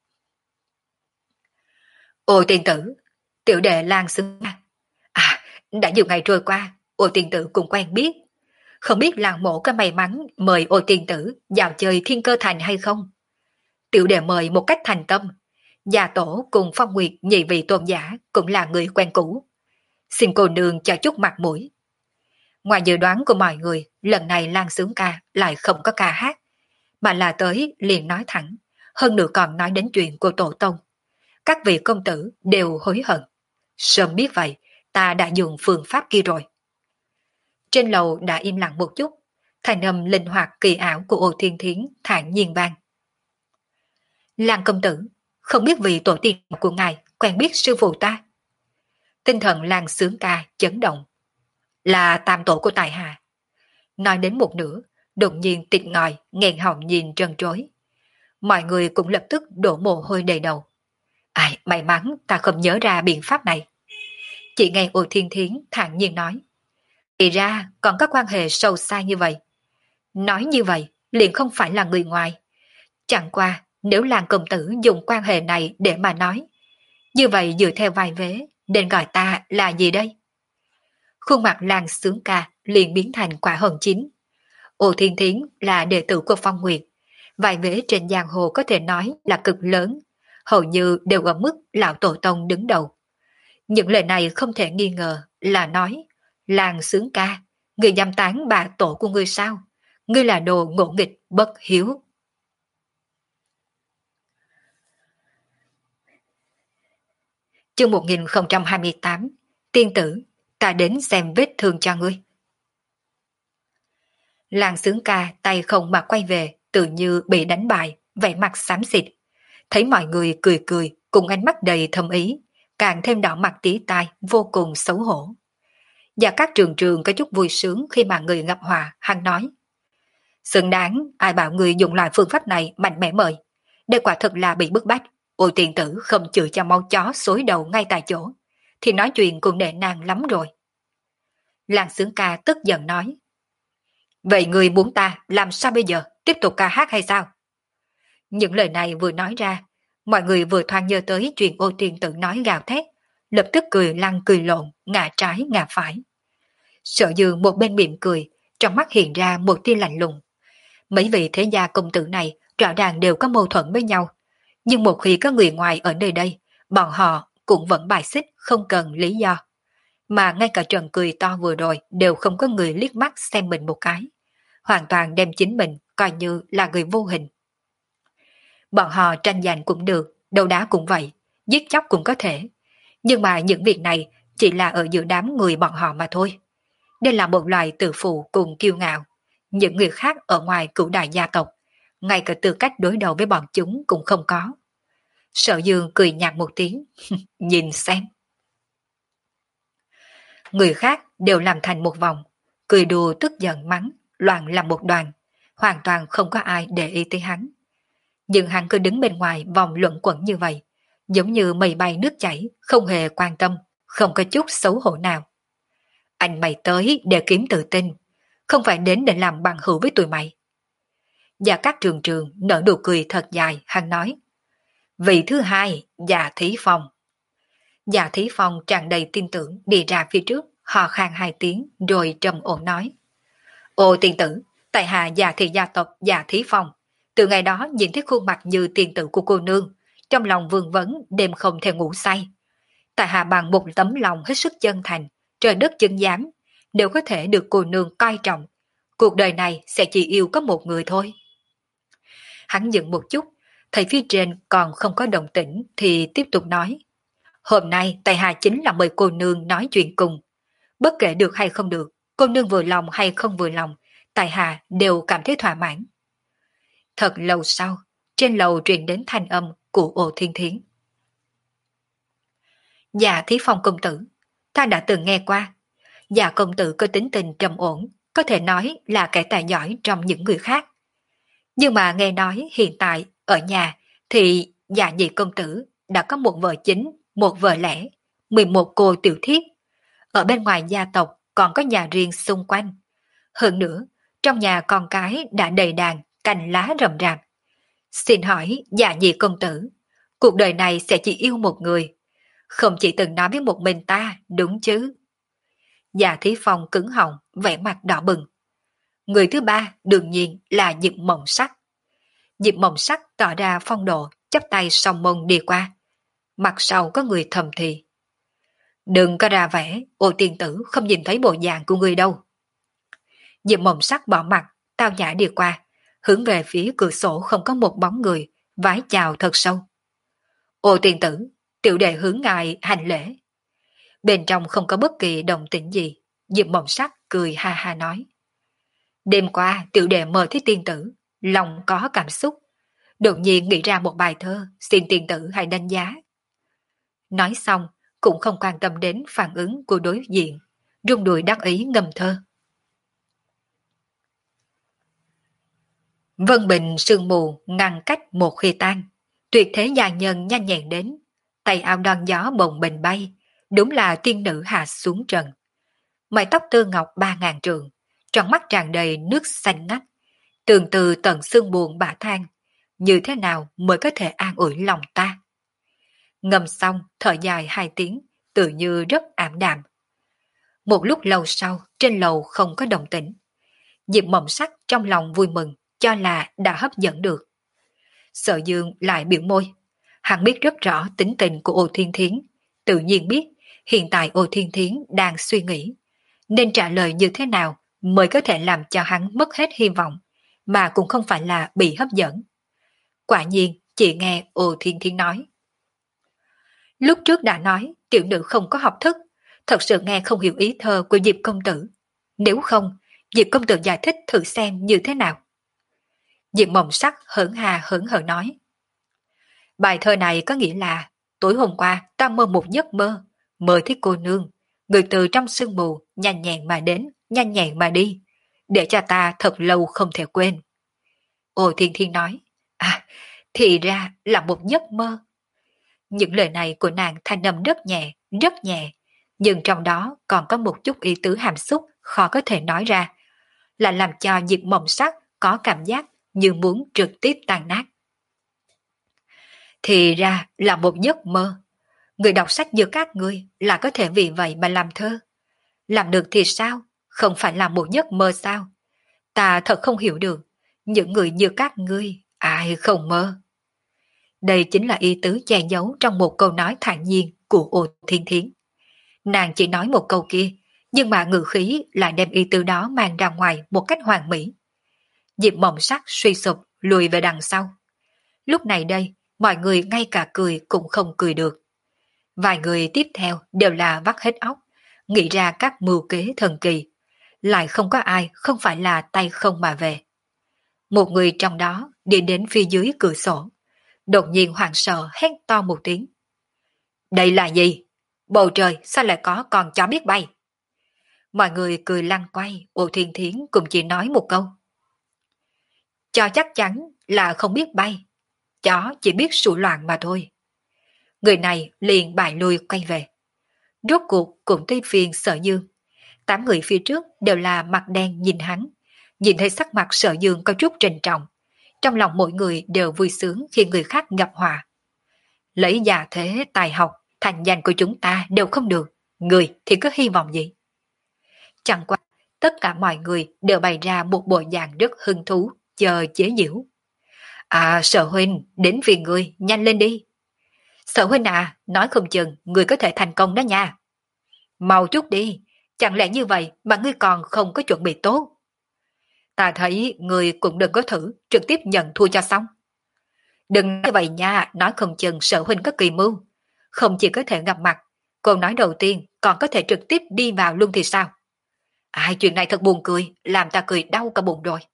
Ôi tiên tử, tiểu đệ Lan Xướng Ca. À, đã nhiều ngày trôi qua, Ôi tiên tử cũng quen biết. Không biết làng mộ có may mắn mời Ôi tiên tử vào chơi Thiên Cơ Thành hay không? Tiểu đệ mời một cách thành tâm. Gia tổ cùng Phong Nguyệt nhị vị tôn giả cũng là người quen cũ. Xin cô nương cho chút mặt mũi. Ngoài dự đoán của mọi người, lần này Lan Xướng Ca lại không có ca hát, mà là tới liền nói thẳng, hơn nữa còn nói đến chuyện của tổ tông. Các vị công tử đều hối hận. Sớm biết vậy, ta đã dùng phương pháp kia rồi. Trên lầu đã im lặng một chút, thành âm linh hoạt kỳ ảo của Ô Thiên Thiến thản nhiên vang. Lan công tử, không biết vị tổ tiên của ngài quen biết sư phụ ta. Tinh thần Lan Xướng Ca chấn động. Là tam tổ của tài hạ. Nói đến một nửa, đột nhiên tịt ngòi, nghẹn họng nhìn trân trối. Mọi người cũng lập tức đổ mồ hôi đầy đầu. Ai, may mắn ta không nhớ ra biện pháp này. Chỉ nghe Ô Thiên Thiến thản nhiên nói. Thì ra còn có quan hệ sâu xa như vậy. Nói như vậy, liền không phải là người ngoài. Chẳng qua, nếu Lan công tử dùng quan hệ này để mà nói, như vậy dựa theo vai vế, nên gọi ta là gì đây? Khuôn mặt Lan Xướng Ca liền biến thành quả hồng chín. Ô Thiên Thiến là đệ tử của Phong Nguyệt, vài vế trên giang hồ có thể nói là cực lớn, hầu như đều ở mức lão tổ tông đứng đầu. Những lời này không thể nghi ngờ là nói, làng sướng ca, người dám tán bà tổ của ngươi sao? Ngươi là đồ ngỗ nghịch, bất hiếu. Chương một nghìn không trăm hai mươi tám, tiên tử, ta đến xem vết thương cho ngươi. Làng sướng ca tay không mà quay về, tự như bị đánh bại, vẻ mặt xám xịt. Thấy mọi người cười cười, cùng ánh mắt đầy thâm ý, càng thêm đỏ mặt tía tai, vô cùng xấu hổ. Và các trường trường có chút vui sướng khi mà người gặp họa, hắn nói. Xứng đáng, ai bảo người dùng loại phương pháp này mạnh mẽ mời. Đây quả thực là bị bức bách. Ôi tiền tử không chịu cho máu chó xối đầu ngay tại chỗ, thì nói chuyện cũng nể nang lắm rồi. Làng sướng ca tức giận nói. Vậy người muốn ta làm sao bây giờ, tiếp tục ca hát hay sao? Những lời này vừa nói ra, mọi người vừa thoáng nhớ tới chuyện ô tiền tử nói gào thét, lập tức cười lăn cười lộn, ngả trái ngả phải. Sợ dư một bên mỉm cười, trong mắt hiện ra một tia lạnh lùng. Mấy vị thế gia công tử này rõ ràng đều có mâu thuẫn với nhau, nhưng một khi có người ngoài ở nơi đây, bọn họ cũng vẫn bài xích không cần lý do. Mà ngay cả trận cười to vừa rồi đều không có người liếc mắt xem mình một cái, hoàn toàn đem chính mình coi như là người vô hình. Bọn họ tranh giành cũng được, đấu đá cũng vậy, giết chóc cũng có thể, nhưng mà những việc này chỉ là ở giữa đám người bọn họ mà thôi. Đây là một loài tự phụ cùng kiêu ngạo. Những người khác ở ngoài cửu đại gia tộc, ngay cả tư cách đối đầu với bọn chúng cũng không có. Sở Dương cười nhạt một tiếng, nhìn xem. Người khác đều làm thành một vòng, cười đùa tức giận mắng, loạn làm một đoàn, hoàn toàn không có ai để ý tới hắn. Nhưng hắn cứ đứng bên ngoài vòng luẩn quẩn như vậy, giống như mây bay nước chảy, không hề quan tâm, không có chút xấu hổ nào. Anh mày tới để kiếm tự tin, không phải đến để làm bằng hữu với tụi mày. Và các trường trường nở nụ cười thật dài, hắn nói. Vị thứ hai, Dạ Thí Phong. Dạ Thí Phong tràn đầy tin tưởng đi ra phía trước, hò khan hai tiếng rồi trầm ổn nói. Ô tiên tử, tại hạ Dạ Thị gia tộc Dạ Thí Phong. Từ ngày đó nhìn thấy khuôn mặt như tiên tử của cô nương, trong lòng vương vấn đêm không thể ngủ say. Tại hạ bằng một tấm lòng hết sức chân thành, trời đất chứng giám, đều có thể được cô nương coi trọng. Cuộc đời này sẽ chỉ yêu có một người thôi. Hắn dừng một chút, thấy phía trên còn không có động tĩnh thì tiếp tục nói. Hôm nay tại hạ chính là mời cô nương nói chuyện cùng. Bất kể được hay không được, cô nương vừa lòng hay không vừa lòng, tại hạ đều cảm thấy thỏa mãn. Thật lâu sau, trên lầu truyền đến thanh âm của Ồ Thiên Thiến. Dạ Thí Phong công tử, ta đã từng nghe qua. Dạ công tử có tính tình trầm ổn, có thể nói là kẻ tài giỏi trong những người khác. Nhưng mà nghe nói hiện tại ở nhà thì dạ nhị công tử đã có một vợ chính, một vợ lẽ, mười một cô tiểu thiếp. Ở bên ngoài gia tộc còn có nhà riêng xung quanh. Hơn nữa, trong nhà con cái đã đầy đàn, cành lá rậm rạp. Xin hỏi dạ nhị công tử, cuộc đời này sẽ chỉ yêu một người, không chỉ từng nói với một mình ta, đúng chứ? Dạ Thí Phong cứng họng, vẻ mặt đỏ bừng. Người thứ ba đương nhiên là Diệp Mộng Sắc. Diệp Mộng Sắc tỏ ra phong độ, chắp tay song mông đi qua. Mặt sau có người thầm thì. Đừng có ra vẻ, ô tiên tử không nhìn thấy bộ dạng của người đâu. Diệp Mộng Sắc bỏ mặt, tao nhã đi qua, hướng về phía cửa sổ không có một bóng người, vái chào thật sâu. Ô tiên tử, tiểu đệ hướng ngài hành lễ. Bên trong không có bất kỳ động tĩnh gì, Diệp Mộng Sắc cười ha ha nói. Đêm qua tiểu đệ mời thấy tiên tử, lòng có cảm xúc, đột nhiên nghĩ ra một bài thơ, xin tiên tử hãy đánh giá. Nói xong, cũng không quan tâm đến phản ứng của đối diện, rung đùi đắc ý ngâm thơ. Vân bình sương mù ngăn cách một khi tan, tuyệt thế gia nhân nhanh nhẹn đến, tay áo đón gió bồng bình bay, đúng là tiên nữ hạ xuống trần. Mái tóc tơ ngọc ba ngàn trường, trong mắt tràn đầy nước xanh ngắt, tường từ tận xương buồn bả than, như thế nào mới có thể an ủi lòng ta. Ngâm xong, thở dài hai tiếng, tự như rất ảm đạm. Một lúc lâu sau, trên lầu không có động tĩnh. Diệp Mộng Sắc trong lòng vui mừng, cho là đã hấp dẫn được. Sở Dương lại biểu môi. Hắn biết rất rõ tính tình của Ô Thiên Thiến, tự nhiên biết Hiện tại Ô Thiên Thiến đang suy nghĩ nên trả lời như thế nào mới có thể làm cho hắn mất hết hy vọng, mà cũng không phải là bị hấp dẫn. Quả nhiên, chị nghe Ô Thiên Thiến nói. Lúc trước đã nói tiểu nữ không có học thức, thật sự nghe không hiểu ý thơ của Diệp công tử. Nếu không, Diệp công tử giải thích thử xem như thế nào. Diệp Mộng Sắc hớn hà hớn hở nói. Bài thơ này có nghĩa là tối hôm qua ta mơ một giấc mơ, mơ thấy cô nương, người từ trong sương mù nhanh nhẹn mà đến, nhanh nhẹn mà đi, để cho ta thật lâu không thể quên. Ô Thiên Thiên nói, à, thì ra là một giấc mơ. Những lời này của nàng thanh âm rất nhẹ, rất nhẹ, nhưng trong đó còn có một chút ý tứ hàm xúc khó có thể nói ra, là làm cho Diệp Mộng Sắc có cảm giác như muốn trực tiếp tan nát. Thì ra là một giấc mơ. Người đọc sách như các ngươi là có thể vì vậy mà làm thơ. Làm được thì sao? Không phải là một giấc mơ sao? Ta thật không hiểu được. Những người như các ngươi, ai không mơ? Đây chính là ý tứ che giấu trong một câu nói thản nhiên của Ô Thiên Thiến. Nàng chỉ nói một câu kia, nhưng mà ngữ khí lại đem ý tứ đó mang ra ngoài một cách hoàn mỹ. Diệp Mộng Sắc suy sụp lùi về đằng sau. Lúc này đây, mọi người ngay cả cười cũng không cười được. Vài người tiếp theo đều là vắt hết óc, nghĩ ra các mưu kế thần kỳ. Lại không có ai không phải là tay không mà về. Một người trong đó đi đến phía dưới cửa sổ, đột nhiên hoảng sợ hét to một tiếng. Đây là gì? Bầu trời sao lại có con chó biết bay? Mọi người cười lăn quay, Ô Thiên Thiến cũng chỉ nói một câu. Chó chắc chắn là không biết bay, chó chỉ biết sủa loạn mà thôi. Người này liền bại lui quay về. Rốt cuộc cũng tới phiên Sở Dương. Tám người phía trước đều là mặt đen nhìn hắn, nhìn thấy sắc mặt Sở Dương có chút trịnh trọng. Trong lòng mỗi người đều vui sướng khi người khác gặp họa. Lấy già thế tài học, thành danh của chúng ta đều không được, người thì có hy vọng gì? Chẳng qua, tất cả mọi người đều bày ra một bộ dạng rất hứng thú, chờ chế giễu. À, Sở huynh, đến vì người, nhanh lên đi. Sở huynh à, nói không chừng người có thể thành công đó nha. Mau chút đi, chẳng lẽ như vậy mà ngươi còn không có chuẩn bị tốt? Ta thấy người cũng đừng có thử, trực tiếp nhận thua cho xong. Đừng nói vậy nha, nói không chừng Sở huynh có kỳ mưu. Không chỉ có thể gặp mặt, câu nói đầu tiên còn có thể trực tiếp đi vào luôn thì sao? Ai, chuyện này thật buồn cười, làm ta cười đau cả bụng rồi.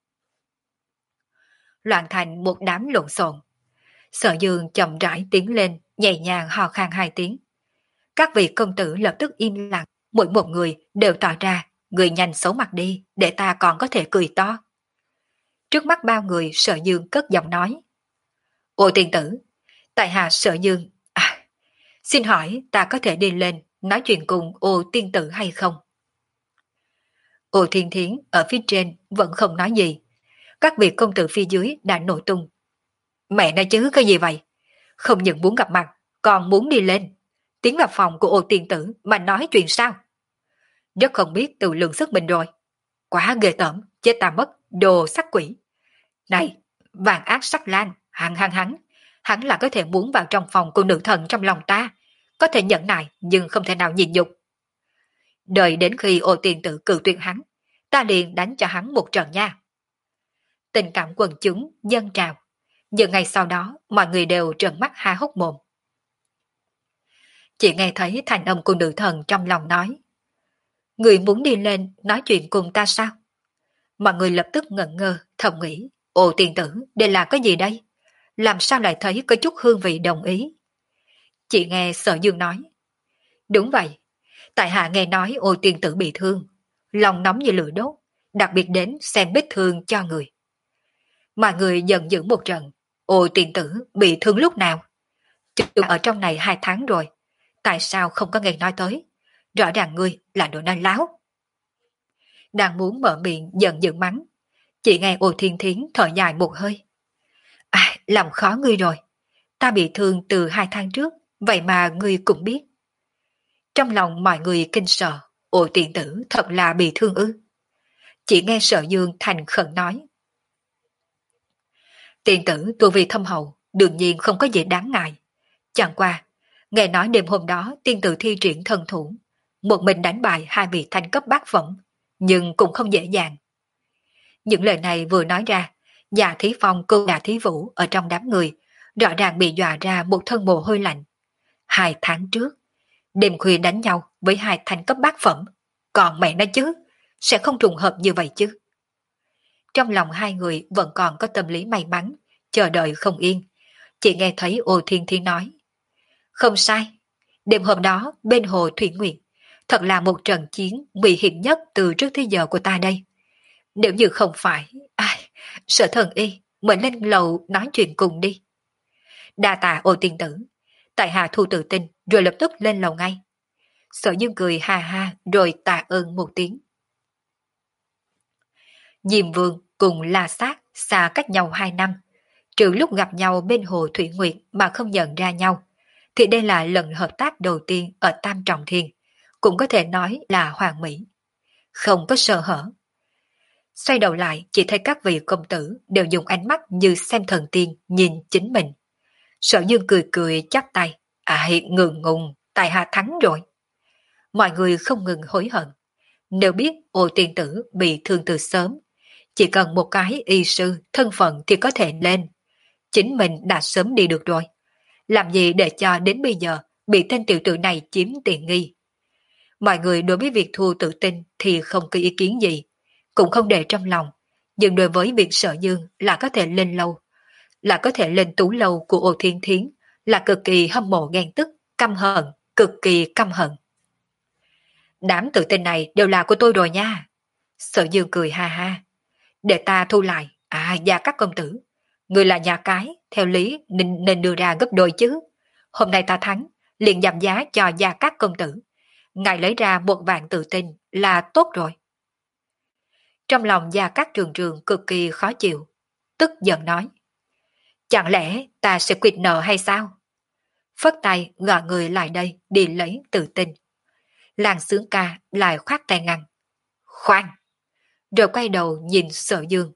Loạn thành một đám lộn xộn. Sở Dương chậm rãi tiến lên, nhẹ nhàng hò khan hai tiếng. Các vị công tử lập tức im lặng, mỗi một người đều tỏ ra, người nhanh xấu mặt đi, để ta còn có thể cười to. Trước mắt bao người Sở Dương cất giọng nói. Ô tiên tử, tại hạ Sở Dương, à, xin hỏi ta có thể đi lên nói chuyện cùng ô tiên tử hay không? Ô Thiên Thiến ở phía trên vẫn không nói gì. Các vị công tử phía dưới đã nổ tung. Mẹ nói chứ cái gì vậy? Không những muốn gặp mặt, còn muốn đi lên. Tiến vào phòng của ô tiên tử mà nói chuyện sao? Rất không biết tự lượng sức mình rồi. Quá ghê tởm, chết ta mất, đồ sắc quỷ. Này, vàng ác sắc lan, hắn hắn hắn. Hắn là có thể muốn vào trong phòng của nữ thần trong lòng ta. Có thể nhẫn nại nhưng không thể nào nhịn nhục. Đợi đến khi ô tiên tử cự tuyệt hắn, ta liền đánh cho hắn một trận nha. Tình cảm quần chúng dâng trào. Nhưng ngày sau đó mọi người đều trợn mắt há hốc mồm. Chỉ nghe thấy thanh âm của nữ thần trong lòng nói. Người muốn đi lên nói chuyện cùng ta sao? Mọi người lập tức ngẩn ngơ, thầm nghĩ. Ô tiên tử, đây là cái gì đây? Làm sao lại thấy có chút hương vị đồng ý? Chỉ nghe Sở Dương nói. Đúng vậy. Tại hạ nghe nói ô tiên tử bị thương. Lòng nóng như lửa đốt. Đặc biệt đến xem vết thương cho người. Mọi người giận dữ một trận. Ô tiên tử bị thương lúc nào? Chúng ở trong này hai tháng rồi. Tại sao không có nghe nói tới? Rõ ràng ngươi là đồ nói láo. Đang muốn mở miệng giận dữ mắng. Chỉ nghe Ô Thiên Thiến thở dài một hơi. À, làm khó ngươi rồi. Ta bị thương từ hai tháng trước. Vậy mà ngươi cũng biết. Trong lòng mọi người kinh sợ. Ô tiên tử thật là bị thương ư? Chỉ nghe Sở Dương thành khẩn nói. Tiên tử tu vi thâm hậu, đương nhiên không có gì đáng ngại. Chẳng qua, Nghe nói đêm hôm đó tiên tử thi triển thần thủ, một mình đánh bại hai vị thanh cấp bát phẩm, nhưng cũng không dễ dàng. Những lời này vừa nói ra, Dạ Thí Phong cùng Dạ Thí Vũ ở trong đám người, rõ ràng bị dọa ra một thân mồ hôi lạnh. Hai tháng trước, đêm khuya đánh nhau với hai thanh cấp bát phẩm, còn mẹ nó chứ, sẽ không trùng hợp như vậy chứ. Trong lòng hai người vẫn còn có tâm lý may mắn, chờ đợi không yên. Chỉ nghe thấy Ô Thiên Thiên nói. Không sai, đêm hôm đó bên hồ Thủy Nguyệt, thật là một trận chiến nguy hiểm nhất từ trước tới giờ của ta đây. Nếu như không phải, ai, Sở Thần Y, mời lên lầu nói chuyện cùng đi. Đa tạ Ô tiên tử, tại hạ thu tự tin rồi lập tức lên lầu ngay. Sở Dương cười ha ha rồi tạ ơn một tiếng. Diêm Vương cùng La Sát xa cách nhau hai năm, trừ lúc gặp nhau bên hồ Thủy Nguyệt mà không nhận ra nhau, thì đây là lần hợp tác đầu tiên ở Tam Trọng Thiên, cũng có thể nói là hoàn mỹ. Không có sơ hở. Xoay đầu lại chỉ thấy các vị công tử đều dùng ánh mắt như xem thần tiên nhìn chính mình. Sở Dương cười cười chắp tay. À ngượng ngùng, tại hạ thắng rồi. Mọi người không ngừng hối hận. Nếu biết Ô tiên tử bị thương từ sớm, chỉ cần một cái y sư thân phận thì có thể lên. Chính mình đã sớm đi được rồi. Làm gì để cho đến bây giờ bị tên tiểu tử này chiếm tiện nghi. Mọi người đối với việc thua tự tin thì không có ý kiến gì, cũng không để trong lòng. Nhưng đối với việc Sở Dương là có thể lên lâu, là có thể lên tú lâu của Ô Thiên Thiến, là cực kỳ hâm mộ ghen tức, căm hận, cực kỳ căm hận. Đám tự tin này đều là của tôi rồi nha. Sở Dương cười ha ha. Để ta thu lại. À, Gia Cát công tử, người là nhà cái, theo lý nên, nên đưa ra gấp đôi chứ. Hôm nay ta thắng, liền giảm giá cho Gia Cát công tử. Ngài lấy ra một vạn tự tin là tốt rồi. Trong lòng Gia Cát Trường Trường cực kỳ khó chịu, tức giận nói. Chẳng lẽ ta sẽ quyệt nợ hay sao? Phất tay gọi người lại đây đi lấy tự tin. Làng Sướng Ca lại khoát tay ngăn. Khoan! Rồi quay đầu nhìn Sở Dương.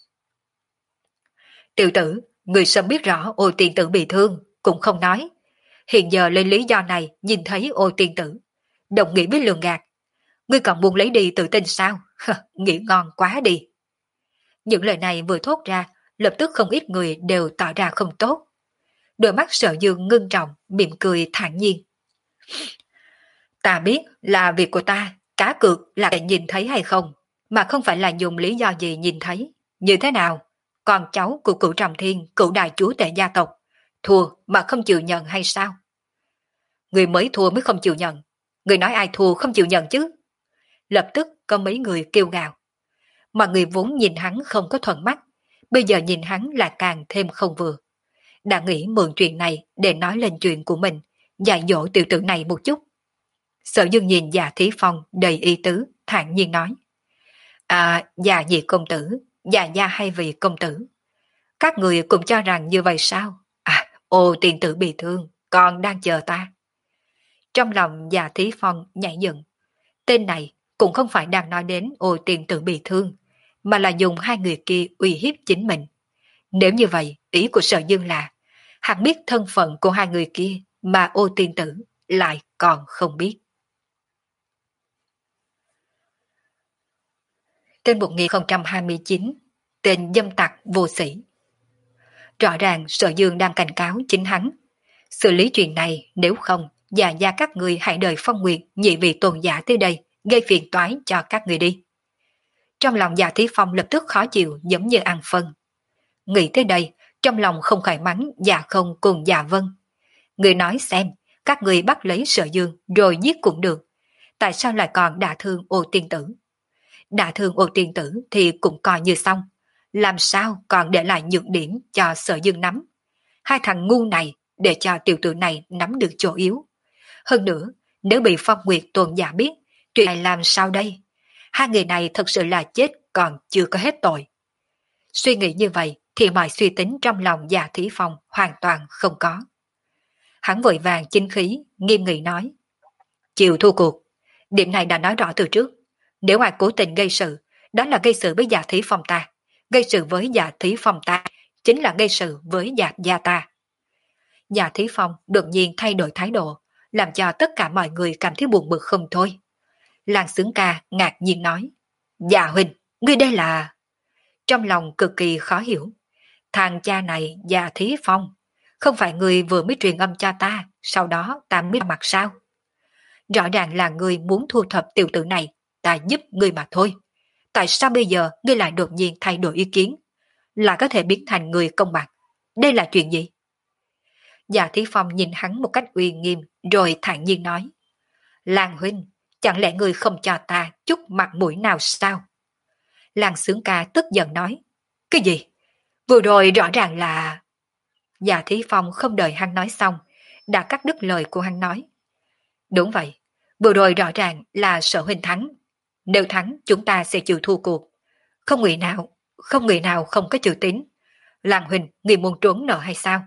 Tiểu tử, người sớm biết rõ Ô tiên tử bị thương, cũng không nói. Hiện giờ lên lý do này nhìn thấy Ô tiên tử, đồng nghĩa với lường gạt. Ngươi còn muốn lấy đi tự tin sao? Nghĩ ngon quá đi. Những lời này vừa thốt ra, lập tức không ít người đều tỏ ra không tốt. Đôi mắt Sở Dương ngưng trọng, mỉm cười thản nhiên. Ta biết là việc của ta, cá cược là để nhìn thấy hay không, mà không phải là dùng lý do gì nhìn thấy. Như thế nào? Con cháu của cửu Trầm Thiên, cửu đại chúa tể gia tộc, thua mà không chịu nhận hay sao? Người mới thua mới không chịu nhận. Người nói ai thua không chịu nhận chứ? Lập tức có mấy người kêu gào. Mà người vốn nhìn hắn không có thuận mắt, bây giờ nhìn hắn là càng thêm không vừa. Đã nghĩ mượn chuyện này để nói lên chuyện của mình, dạy dỗ tiểu tử này một chút. Sở Dương nhìn Dạ Thí Phong đầy y tứ, thản nhiên nói. À, Dạ nhị công tử, Dạ gia hay vị công tử. Các người cũng cho rằng như vậy sao? À, Ô tiền tử bị thương, còn đang chờ ta. Trong lòng Dạ Thí Phong nhảy dựng. Tên này cũng không phải đang nói đến Ô tiền tử bị thương, mà là dùng hai người kia uy hiếp chính mình. Nếu như vậy, ý của Sở Dương là hắn biết thân phận của hai người kia mà Ô tiên tử lại còn không biết. Tên một nghìn không trăm hai mươi chín, tên dâm tặc vô sĩ. Rõ ràng Sở Dương đang cảnh cáo chính hắn. Xử lý chuyện này, nếu không, già gia các người hãy đợi Phong Nguyệt nhị vị tôn giả tới đây, gây phiền toái cho các người đi. Trong lòng Dạ Thí Phong lập tức khó chịu giống như ăn phân. Nghĩ tới đây, trong lòng không khỏi mắng Dạ Không cùng Dạ Vân. Người nói xem, các người bắt lấy Sở Dương rồi giết cũng được. Tại sao lại còn đả thương Ô tiên tử? Đả thương Ô tiên tử thì cũng coi như xong. Làm sao còn để lại nhược điểm cho Sở Dương nắm? Hai thằng ngu này để cho tiểu tử này nắm được chỗ yếu. Hơn nữa, nếu bị Phong Nguyệt tôn giả biết, chuyện này làm sao đây? Hai người này thật sự là chết còn chưa có hết tội. Suy nghĩ như vậy thì mọi suy tính trong lòng Dạ Thí Phong hoàn toàn không có. Hắn vội vàng chinh khí, nghiêm nghị nói. Chịu thua cuộc, điểm này đã nói rõ từ trước. Nếu ai cố tình gây sự, đó là gây sự với Dạ Thí Phong ta. Gây sự với Dạ Thí Phong ta chính là gây sự với Dạ gia ta. Dạ Thí Phong đột nhiên thay đổi thái độ, làm cho tất cả mọi người cảm thấy buồn bực không thôi. Lan Xướng Ca ngạc nhiên nói, Dạ huynh, ngươi đây là... Trong lòng cực kỳ khó hiểu. Thằng cha này Dạ Thí Phong, không phải người vừa mới truyền âm cho ta, sau đó ta mới mặt sao? Rõ ràng là người muốn thu thập tiểu tử này, ta giúp ngươi mà thôi. Tại sao bây giờ ngươi lại đột nhiên thay đổi ý kiến, lại có thể biến thành người công bằng? Đây là chuyện gì? Dạ Thí Phong nhìn hắn một cách uy nghiêm, rồi thản nhiên nói, Lan huynh, chẳng lẽ ngươi không cho ta chút mặt mũi nào sao? Lan Xướng Ca tức giận nói, cái gì? Vừa rồi rõ ràng là... Dạ Thí Phong không đợi hắn nói xong, đã cắt đứt lời của hắn nói. Đúng vậy, vừa rồi rõ ràng là Sở huynh thắng. Nếu thắng chúng ta sẽ chịu thua cuộc. Không người nào, không người nào không có chữ tín. Lan huynh, người muốn trốn nợ hay sao?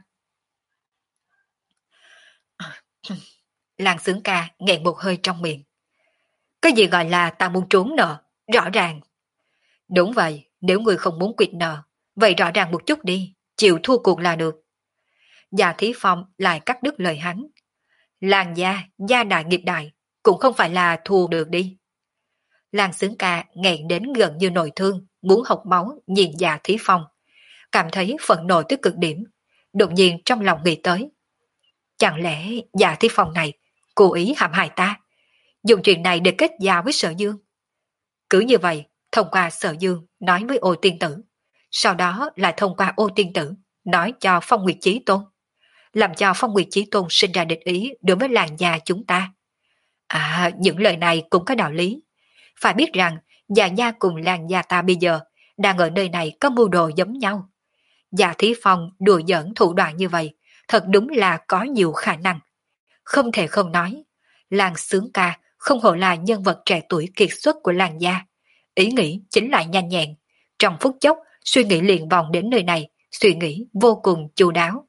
Lan Xướng Ca nghẹn một hơi trong miệng. Cái gì gọi là ta muốn trốn nợ? Rõ ràng. Đúng vậy, nếu người không muốn quyệt nợ, vậy rõ ràng một chút đi, chịu thua cuộc là được. Dạ Thí Phong lại cắt đứt lời hắn. Lan gia, gia đại nghiệp đại, cũng không phải là thua được đi. Lan Xướng Ca nghẹn đến gần như nổi thương, muốn học máu nhìn Dạ Thí Phong. Cảm thấy phẫn nộ tới cực điểm, đột nhiên trong lòng nghĩ tới. Chẳng lẽ Dạ Thí Phong này cố ý hãm hại ta, dùng chuyện này để kết giao với Sở Dương? Cứ như vậy, thông qua Sở Dương nói với Ô Tiên Tử, sau đó lại thông qua Ô Tiên Tử nói cho Phong Nguyệt Chí Tôn, làm cho Phong Nguyệt Chí Tôn sinh ra địch ý đối với làng nhà chúng ta. À, những lời này cũng có đạo lý. Phải biết rằng, Dạ Nha cùng làng nhà ta bây giờ đang ở nơi này có mưu đồ giống nhau. Dạ Thí Phong đùa giỡn thủ đoạn như vậy, thật đúng là có nhiều khả năng. Không thể không nói, Lan Xướng Ca không hổ là nhân vật trẻ tuổi kiệt xuất của làng gia. Ý nghĩ chính là nhanh nhẹn, trong phút chốc suy nghĩ liền vòng đến nơi này, suy nghĩ vô cùng chu đáo.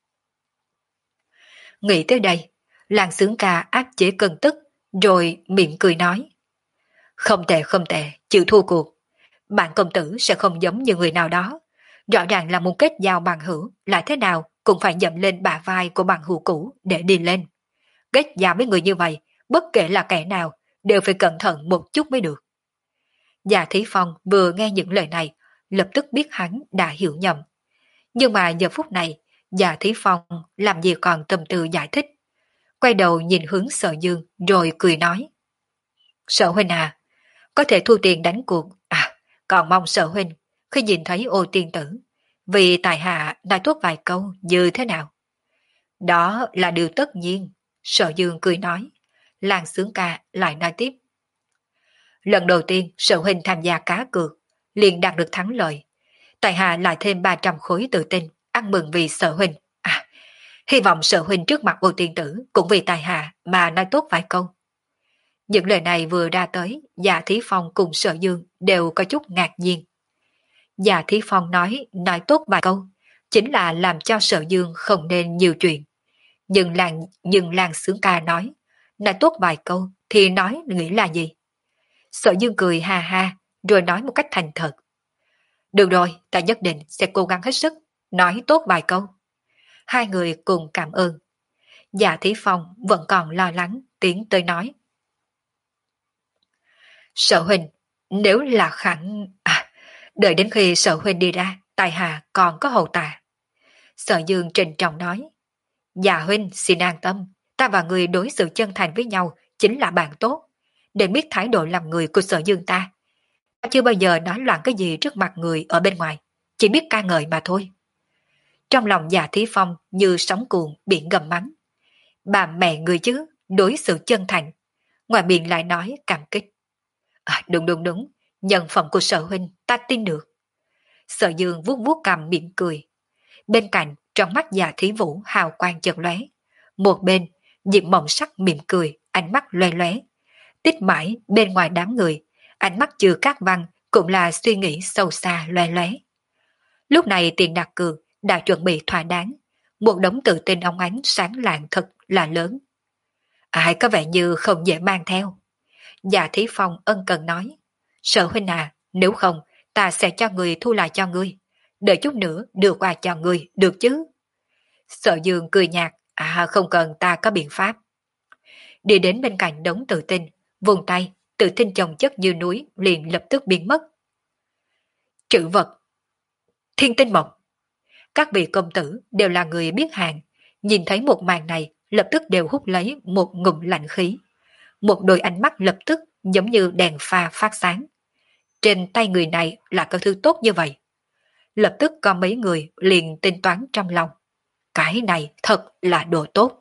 Nghĩ tới đây, Lan Xướng Ca áp chế cơn tức, rồi miệng cười nói. Không tệ không tệ, chịu thua cuộc. Bạn công tử sẽ không giống như người nào đó. Rõ ràng là muốn kết giao bằng hữu, lại thế nào cũng phải dậm lên bả vai của bằng hữu cũ để đi lên. Kết giao với người như vậy, bất kể là kẻ nào, đều phải cẩn thận một chút mới được. Dạ Thí Phong vừa nghe những lời này, lập tức biết hắn đã hiểu nhầm. Nhưng mà giờ phút này, Dạ Thí Phong làm gì còn tâm tư giải thích. Quay đầu nhìn hướng Sở Dương rồi cười nói. Sở huynh à, có thể thu tiền đánh cuộc, à, còn mong Sở huynh khi nhìn thấy Ô Tiên Tử, vì tài hạ nói tốt vài câu như thế nào. Đó là điều tất nhiên, Sở Dương cười nói. Lan Xướng Ca lại nói tiếp. Lần đầu tiên Sở huynh tham gia cá cược, liền đạt được thắng lợi. Tài hạ lại thêm ba trăm khối tự tin, ăn mừng vì Sở huynh. À, hy vọng Sở huynh trước mặt Ô Tiên Tử cũng vì tài hạ mà nói tốt vài câu. Những lời này vừa ra tới, Dạ Thí Phong cùng Sở Dương đều có chút ngạc nhiên. Dạ Thí Phong nói nói tốt vài câu, chính là làm cho Sở Dương không nên nhiều chuyện. Nhưng Lan, nhưng Lan Xướng Ca nói, nói tốt vài câu thì nói nghĩ là gì? Sở Dương cười ha ha, rồi nói một cách thành thật. Được rồi, ta nhất định sẽ cố gắng hết sức, nói tốt vài câu. Hai người cùng cảm ơn. Dạ Thí Phong vẫn còn lo lắng, tiến tới nói. Sở huynh, nếu là khẳng... À, đợi đến khi Sở huynh đi ra, tài hạ còn có hậu tạ. Sở Dương trịnh trọng nói. Dạ huynh, xin an tâm, ta và người đối xử chân thành với nhau chính là bạn tốt. Để biết thái độ làm người của Sở Dương ta. Ta chưa bao giờ nói loạn cái gì trước mặt người ở bên ngoài, chỉ biết ca ngợi mà thôi. Trong lòng Dạ Thí Phong như sóng cuồn biển gầm mắng. Bà mẹ người chứ, đối xử chân thành. Ngoài miệng lại nói cảm kích. À, đúng đúng đúng, nhân phẩm của Sở huynh ta tin được. Sở Dương vuốt vuốt cằm miệng cười. Bên cạnh, trong mắt Dạ Thí Vũ hào quang chợt lóe. Một bên, Diệp Mộng Sắc mỉm cười, ánh mắt loe lóe. Tích mãi bên ngoài đám người, ánh mắt chứa các văn cũng là suy nghĩ sâu xa loe lóe. Lúc này Tiền Đạt Cường đã chuẩn bị thỏa đáng, một đống tự tin óng ánh sáng lạng thật là lớn. Ai có vẻ như không dễ mang theo. Dạ Thí Phong ân cần nói, Sở huynh à, nếu không ta sẽ cho người thu lại cho ngươi, đợi chút nữa đưa qua cho ngươi được chứ. Sở Dương cười nhạt, à không cần, ta có biện pháp. Đi đến bên cạnh đống tự tin, vùng tay, tự tin chồng chất như núi liền lập tức biến mất. Chữ vật, thiên tinh mộc. Các vị công tử đều là người biết hàng, nhìn thấy một màn này lập tức đều hút lấy một ngụm lạnh khí. Một đôi ánh mắt lập tức giống như đèn pha phát sáng. Trên tay người này là có thứ tốt như vậy. Lập tức có mấy người liền tính toán trong lòng. Cái này thật là đồ tốt.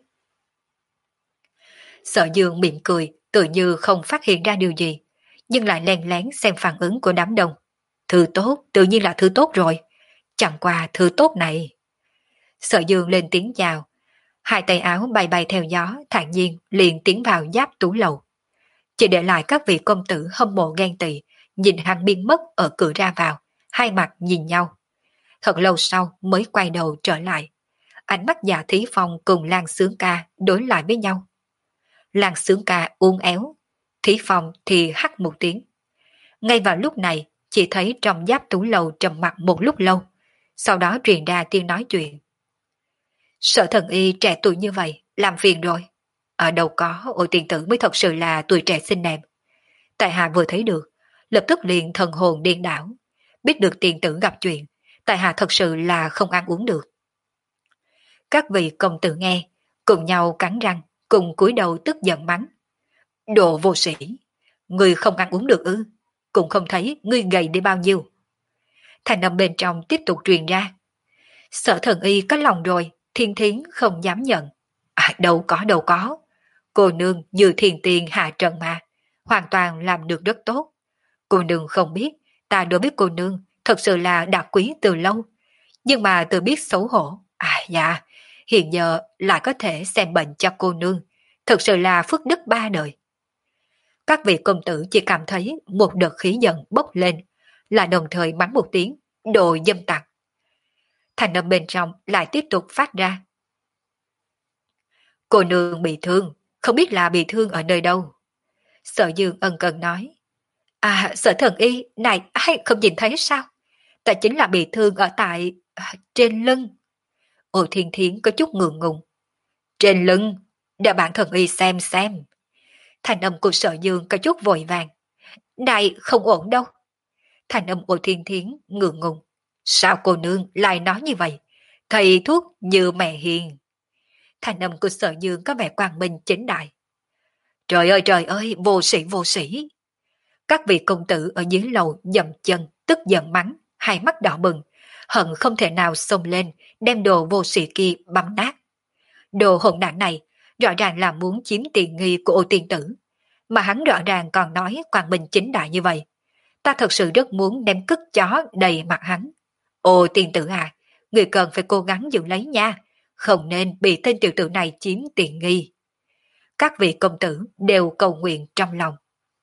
Sở Dương mỉm cười, tự như không phát hiện ra điều gì, nhưng lại len lén xem phản ứng của đám đông. Thứ tốt, tự nhiên là thứ tốt rồi. Chẳng qua thứ tốt này. Sở Dương lên tiếng chào. Hai tay áo bay bay theo gió, thản nhiên liền tiến vào giáp tủ lầu. Chỉ để lại các vị công tử hâm mộ ghen tị, nhìn hắn biến mất ở cửa ra vào, hai mặt nhìn nhau. Thật lâu sau mới quay đầu trở lại. Ánh mắt Dạ Thí Phong cùng Lan Sướng Ca đối lại với nhau. Lan Sướng Ca uốn éo, Thí Phong thì hắt một tiếng. Ngay vào lúc này, chỉ thấy trong giáp tủ lầu trầm mặc một lúc lâu, sau đó truyền ra tiếng nói chuyện. Sở Thần Y trẻ tuổi như vậy, làm phiền rồi. Ở đâu có, Ôi tiền tử mới thật sự là tuổi trẻ xinh đẹp. Tại hạ vừa thấy được, lập tức liền thần hồn điên đảo. Biết được tiền tử gặp chuyện, tại hạ thật sự là không ăn uống được. Các vị công tử nghe, cùng nhau cắn răng, cùng cúi đầu tức giận mắng. Đồ vô sĩ, ngươi không ăn uống được ư, cũng không thấy ngươi gầy đi bao nhiêu. Thành âm bên trong tiếp tục truyền ra. Sở Thần Y có lòng rồi, Thiên Thiến không dám nhận. À, đâu có đâu có, cô nương như thiền tiền hạ trận mà, hoàn toàn làm được rất tốt. Cô nương không biết, ta đối biết cô nương thật sự là đã quý từ lâu, nhưng mà tự biết xấu hổ. À dạ, hiện giờ lại có thể xem bệnh cho cô nương, thật sự là phước đức ba đời. Các vị công tử chỉ cảm thấy một đợt khí giận bốc lên, là đồng thời mắng một tiếng, đồ dâm tặc. Thành âm bên trong lại tiếp tục phát ra. Cô nương bị thương, không biết là bị thương ở nơi đâu. Sở Dương ân cần nói. À, Sở Thần Y, này ai không nhìn thấy sao? Ta chính là bị thương ở tại... À, trên lưng. Ô Thiên Thiến có chút ngượng ngùng. Trên lưng, để bạn Thần Y xem xem. Thành âm của Sở Dương có chút vội vàng. Này, không ổn đâu. Thành âm Ô Thiên Thiến ngượng ngùng. Sao cô nương lại nói như vậy? Thầy thuốc như mẹ hiền. Thành âm của Sở Dương có vẻ quang minh chính đại. Trời ơi trời ơi, vô sĩ vô sĩ. Các vị công tử ở dưới lầu dậm chân, tức giận mắng, hai mắt đỏ bừng, hận không thể nào xông lên, đem đồ vô sĩ kia băm nát. Đồ hỗn đản này, rõ ràng là muốn chiếm tiền nghi của Ô tiên tử, mà hắn rõ ràng còn nói quang minh chính đại như vậy. Ta thật sự rất muốn đem cứt chó đầy mặt hắn. Ô tiên tử à, người cần phải cố gắng giữ lấy nha, không nên bị tên tiểu tử này chiếm tiền nghi. Các vị công tử đều cầu nguyện trong lòng.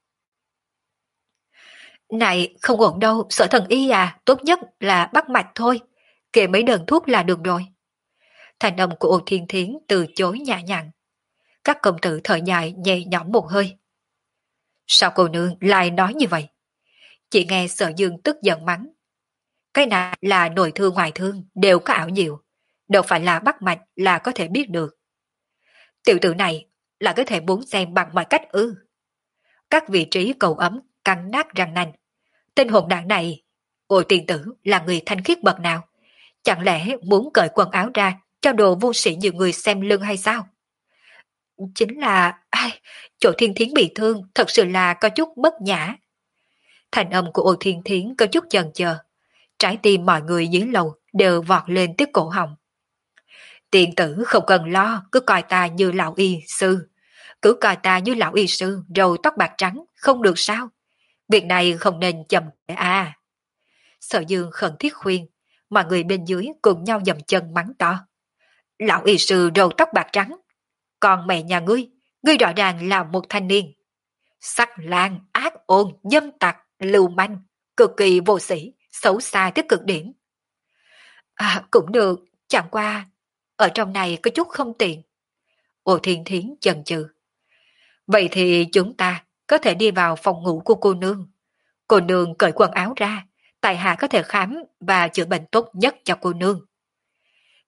Này, không ổn đâu, Sở Thần Y à, tốt nhất là bắt mạch thôi, kể mấy đơn thuốc là được rồi. Thành âm của Ô Thiên Thiến từ chối nhã nhặn. Các công tử thở dài nhẹ nhõm một hơi. Sao cô nương lại nói như vậy? Chị nghe Sở Dương tức giận mắng. Cái nào là nội thương ngoại thương đều có ảo diệu, đâu phải là bắt mạch là có thể biết được. Tiểu tử này là có thể muốn xem bằng mọi cách ư. Các vị trí cầu ấm cắn nát răng nanh. Tên hồn đảng này, Ôi tiền tử là người thanh khiết bậc nào? Chẳng lẽ muốn cởi quần áo ra cho đồ vô sĩ nhiều người xem lưng hay sao? Chính là, ai, chỗ Thiên Thiến bị thương thật sự là có chút bất nhã. Thành âm của Ôi Thiên Thiến có chút chần chờ. Trái tim mọi người dưới lầu đều vọt lên tiếp cổ họng. Tiền tử không cần lo, cứ coi ta như lão y sư. Cứ coi ta như lão y sư, râu tóc bạc trắng, không được sao? Việc này không nên chậm trễ à. Sở Dương khẩn thiết khuyên, mọi người bên dưới cùng nhau dầm chân mắng to. Lão y sư râu tóc bạc trắng, còn mẹ nhà ngươi, ngươi rõ ràng là một thanh niên. Sắc lang, ác ôn, dâm tặc, lưu manh, cực kỳ vô sĩ, xấu xa tới cực điểm. À, cũng được, chẳng qua, ở trong này có chút không tiện. Ô Thiên Thiến chần chừ. Vậy thì chúng ta có thể đi vào phòng ngủ của cô nương. Cô nương cởi quần áo ra, tại hạ có thể khám và chữa bệnh tốt nhất cho cô nương.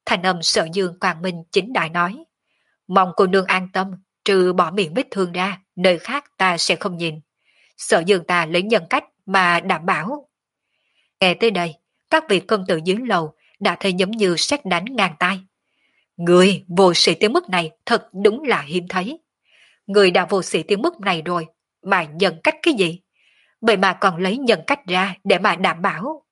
Thành âm Sở Dương quang minh chính đại nói. Mong cô nương an tâm, trừ bỏ miệng vết thương ra, nơi khác ta sẽ không nhìn. Sở Dương ta lấy nhân cách mà đảm bảo. Nghe tới đây, các vị công tử dưới lầu đã thấy giống như sét đánh ngang tai. Người vô sĩ tới mức này thật đúng là hiếm thấy. Người đã vô sĩ tới mức này rồi, mà nhân cách cái gì? Vậy mà còn lấy nhân cách ra để mà đảm bảo.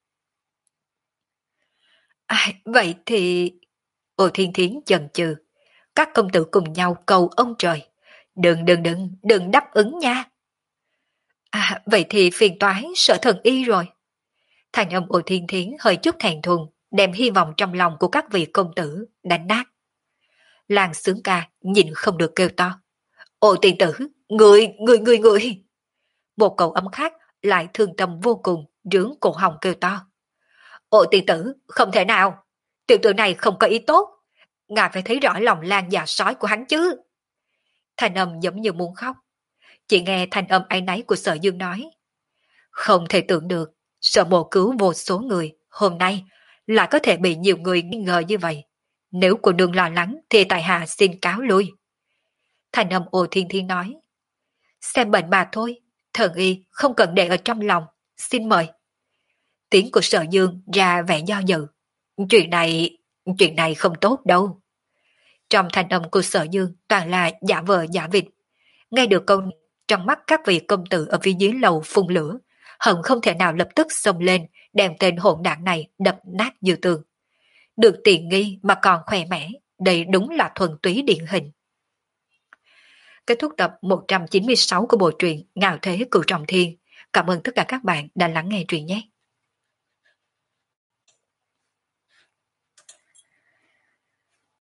À, vậy thì... Ô Thiên Thiến chần chừ. Các công tử cùng nhau cầu ông trời. Đừng đừng đừng, đừng đáp ứng nha. À, vậy thì phiền toái Sở Thần Y rồi. Thành âm Ô Thiên Thiến hơi chút thẹn thùng, đem hy vọng trong lòng của các vị công tử đánh nát. Làng Sướng Ca nhìn không được kêu to. Ô tiên tử, người, người, người, người. Một cậu ấm khác lại thương tâm vô cùng, rướng cổ họng kêu to. Ô tiên tử, không thể nào. Tiểu tử này không có ý tốt. Ngài phải thấy rõ lòng lan dạ sói của hắn chứ. Thanh âm giống như muốn khóc. Chỉ nghe thanh âm áy náy của Sở Dương nói. Không thể tưởng được, Sở Mộ cứu vô số người, hôm nay lại có thể bị nhiều người nghi ngờ như vậy. Nếu cô nương lo lắng thì tại hạ xin cáo lui. Thanh âm Ô Thiên Thiên nói. Xem bệnh mà thôi, thần y không cần để ở trong lòng, xin mời. Tiếng của Sở Dương ra vẻ do dự. Chuyện này, chuyện này không tốt đâu. Trong thanh âm của Sở Dương toàn là giả vờ giả vịt. Nghe được câu này, trong mắt các vị công tử ở phía dưới lầu phun lửa, hận không thể nào lập tức xông lên, đem tên hỗn đảng này đập nát như tường. Được tiện nghi mà còn khỏe mẽ, đây đúng là thuần túy điển hình. Kết thúc tập một trăm chín mươi sáu của bộ truyện Ngạo Thế Cửu Trọng Thiên. Cảm ơn tất cả các bạn đã lắng nghe truyện nhé.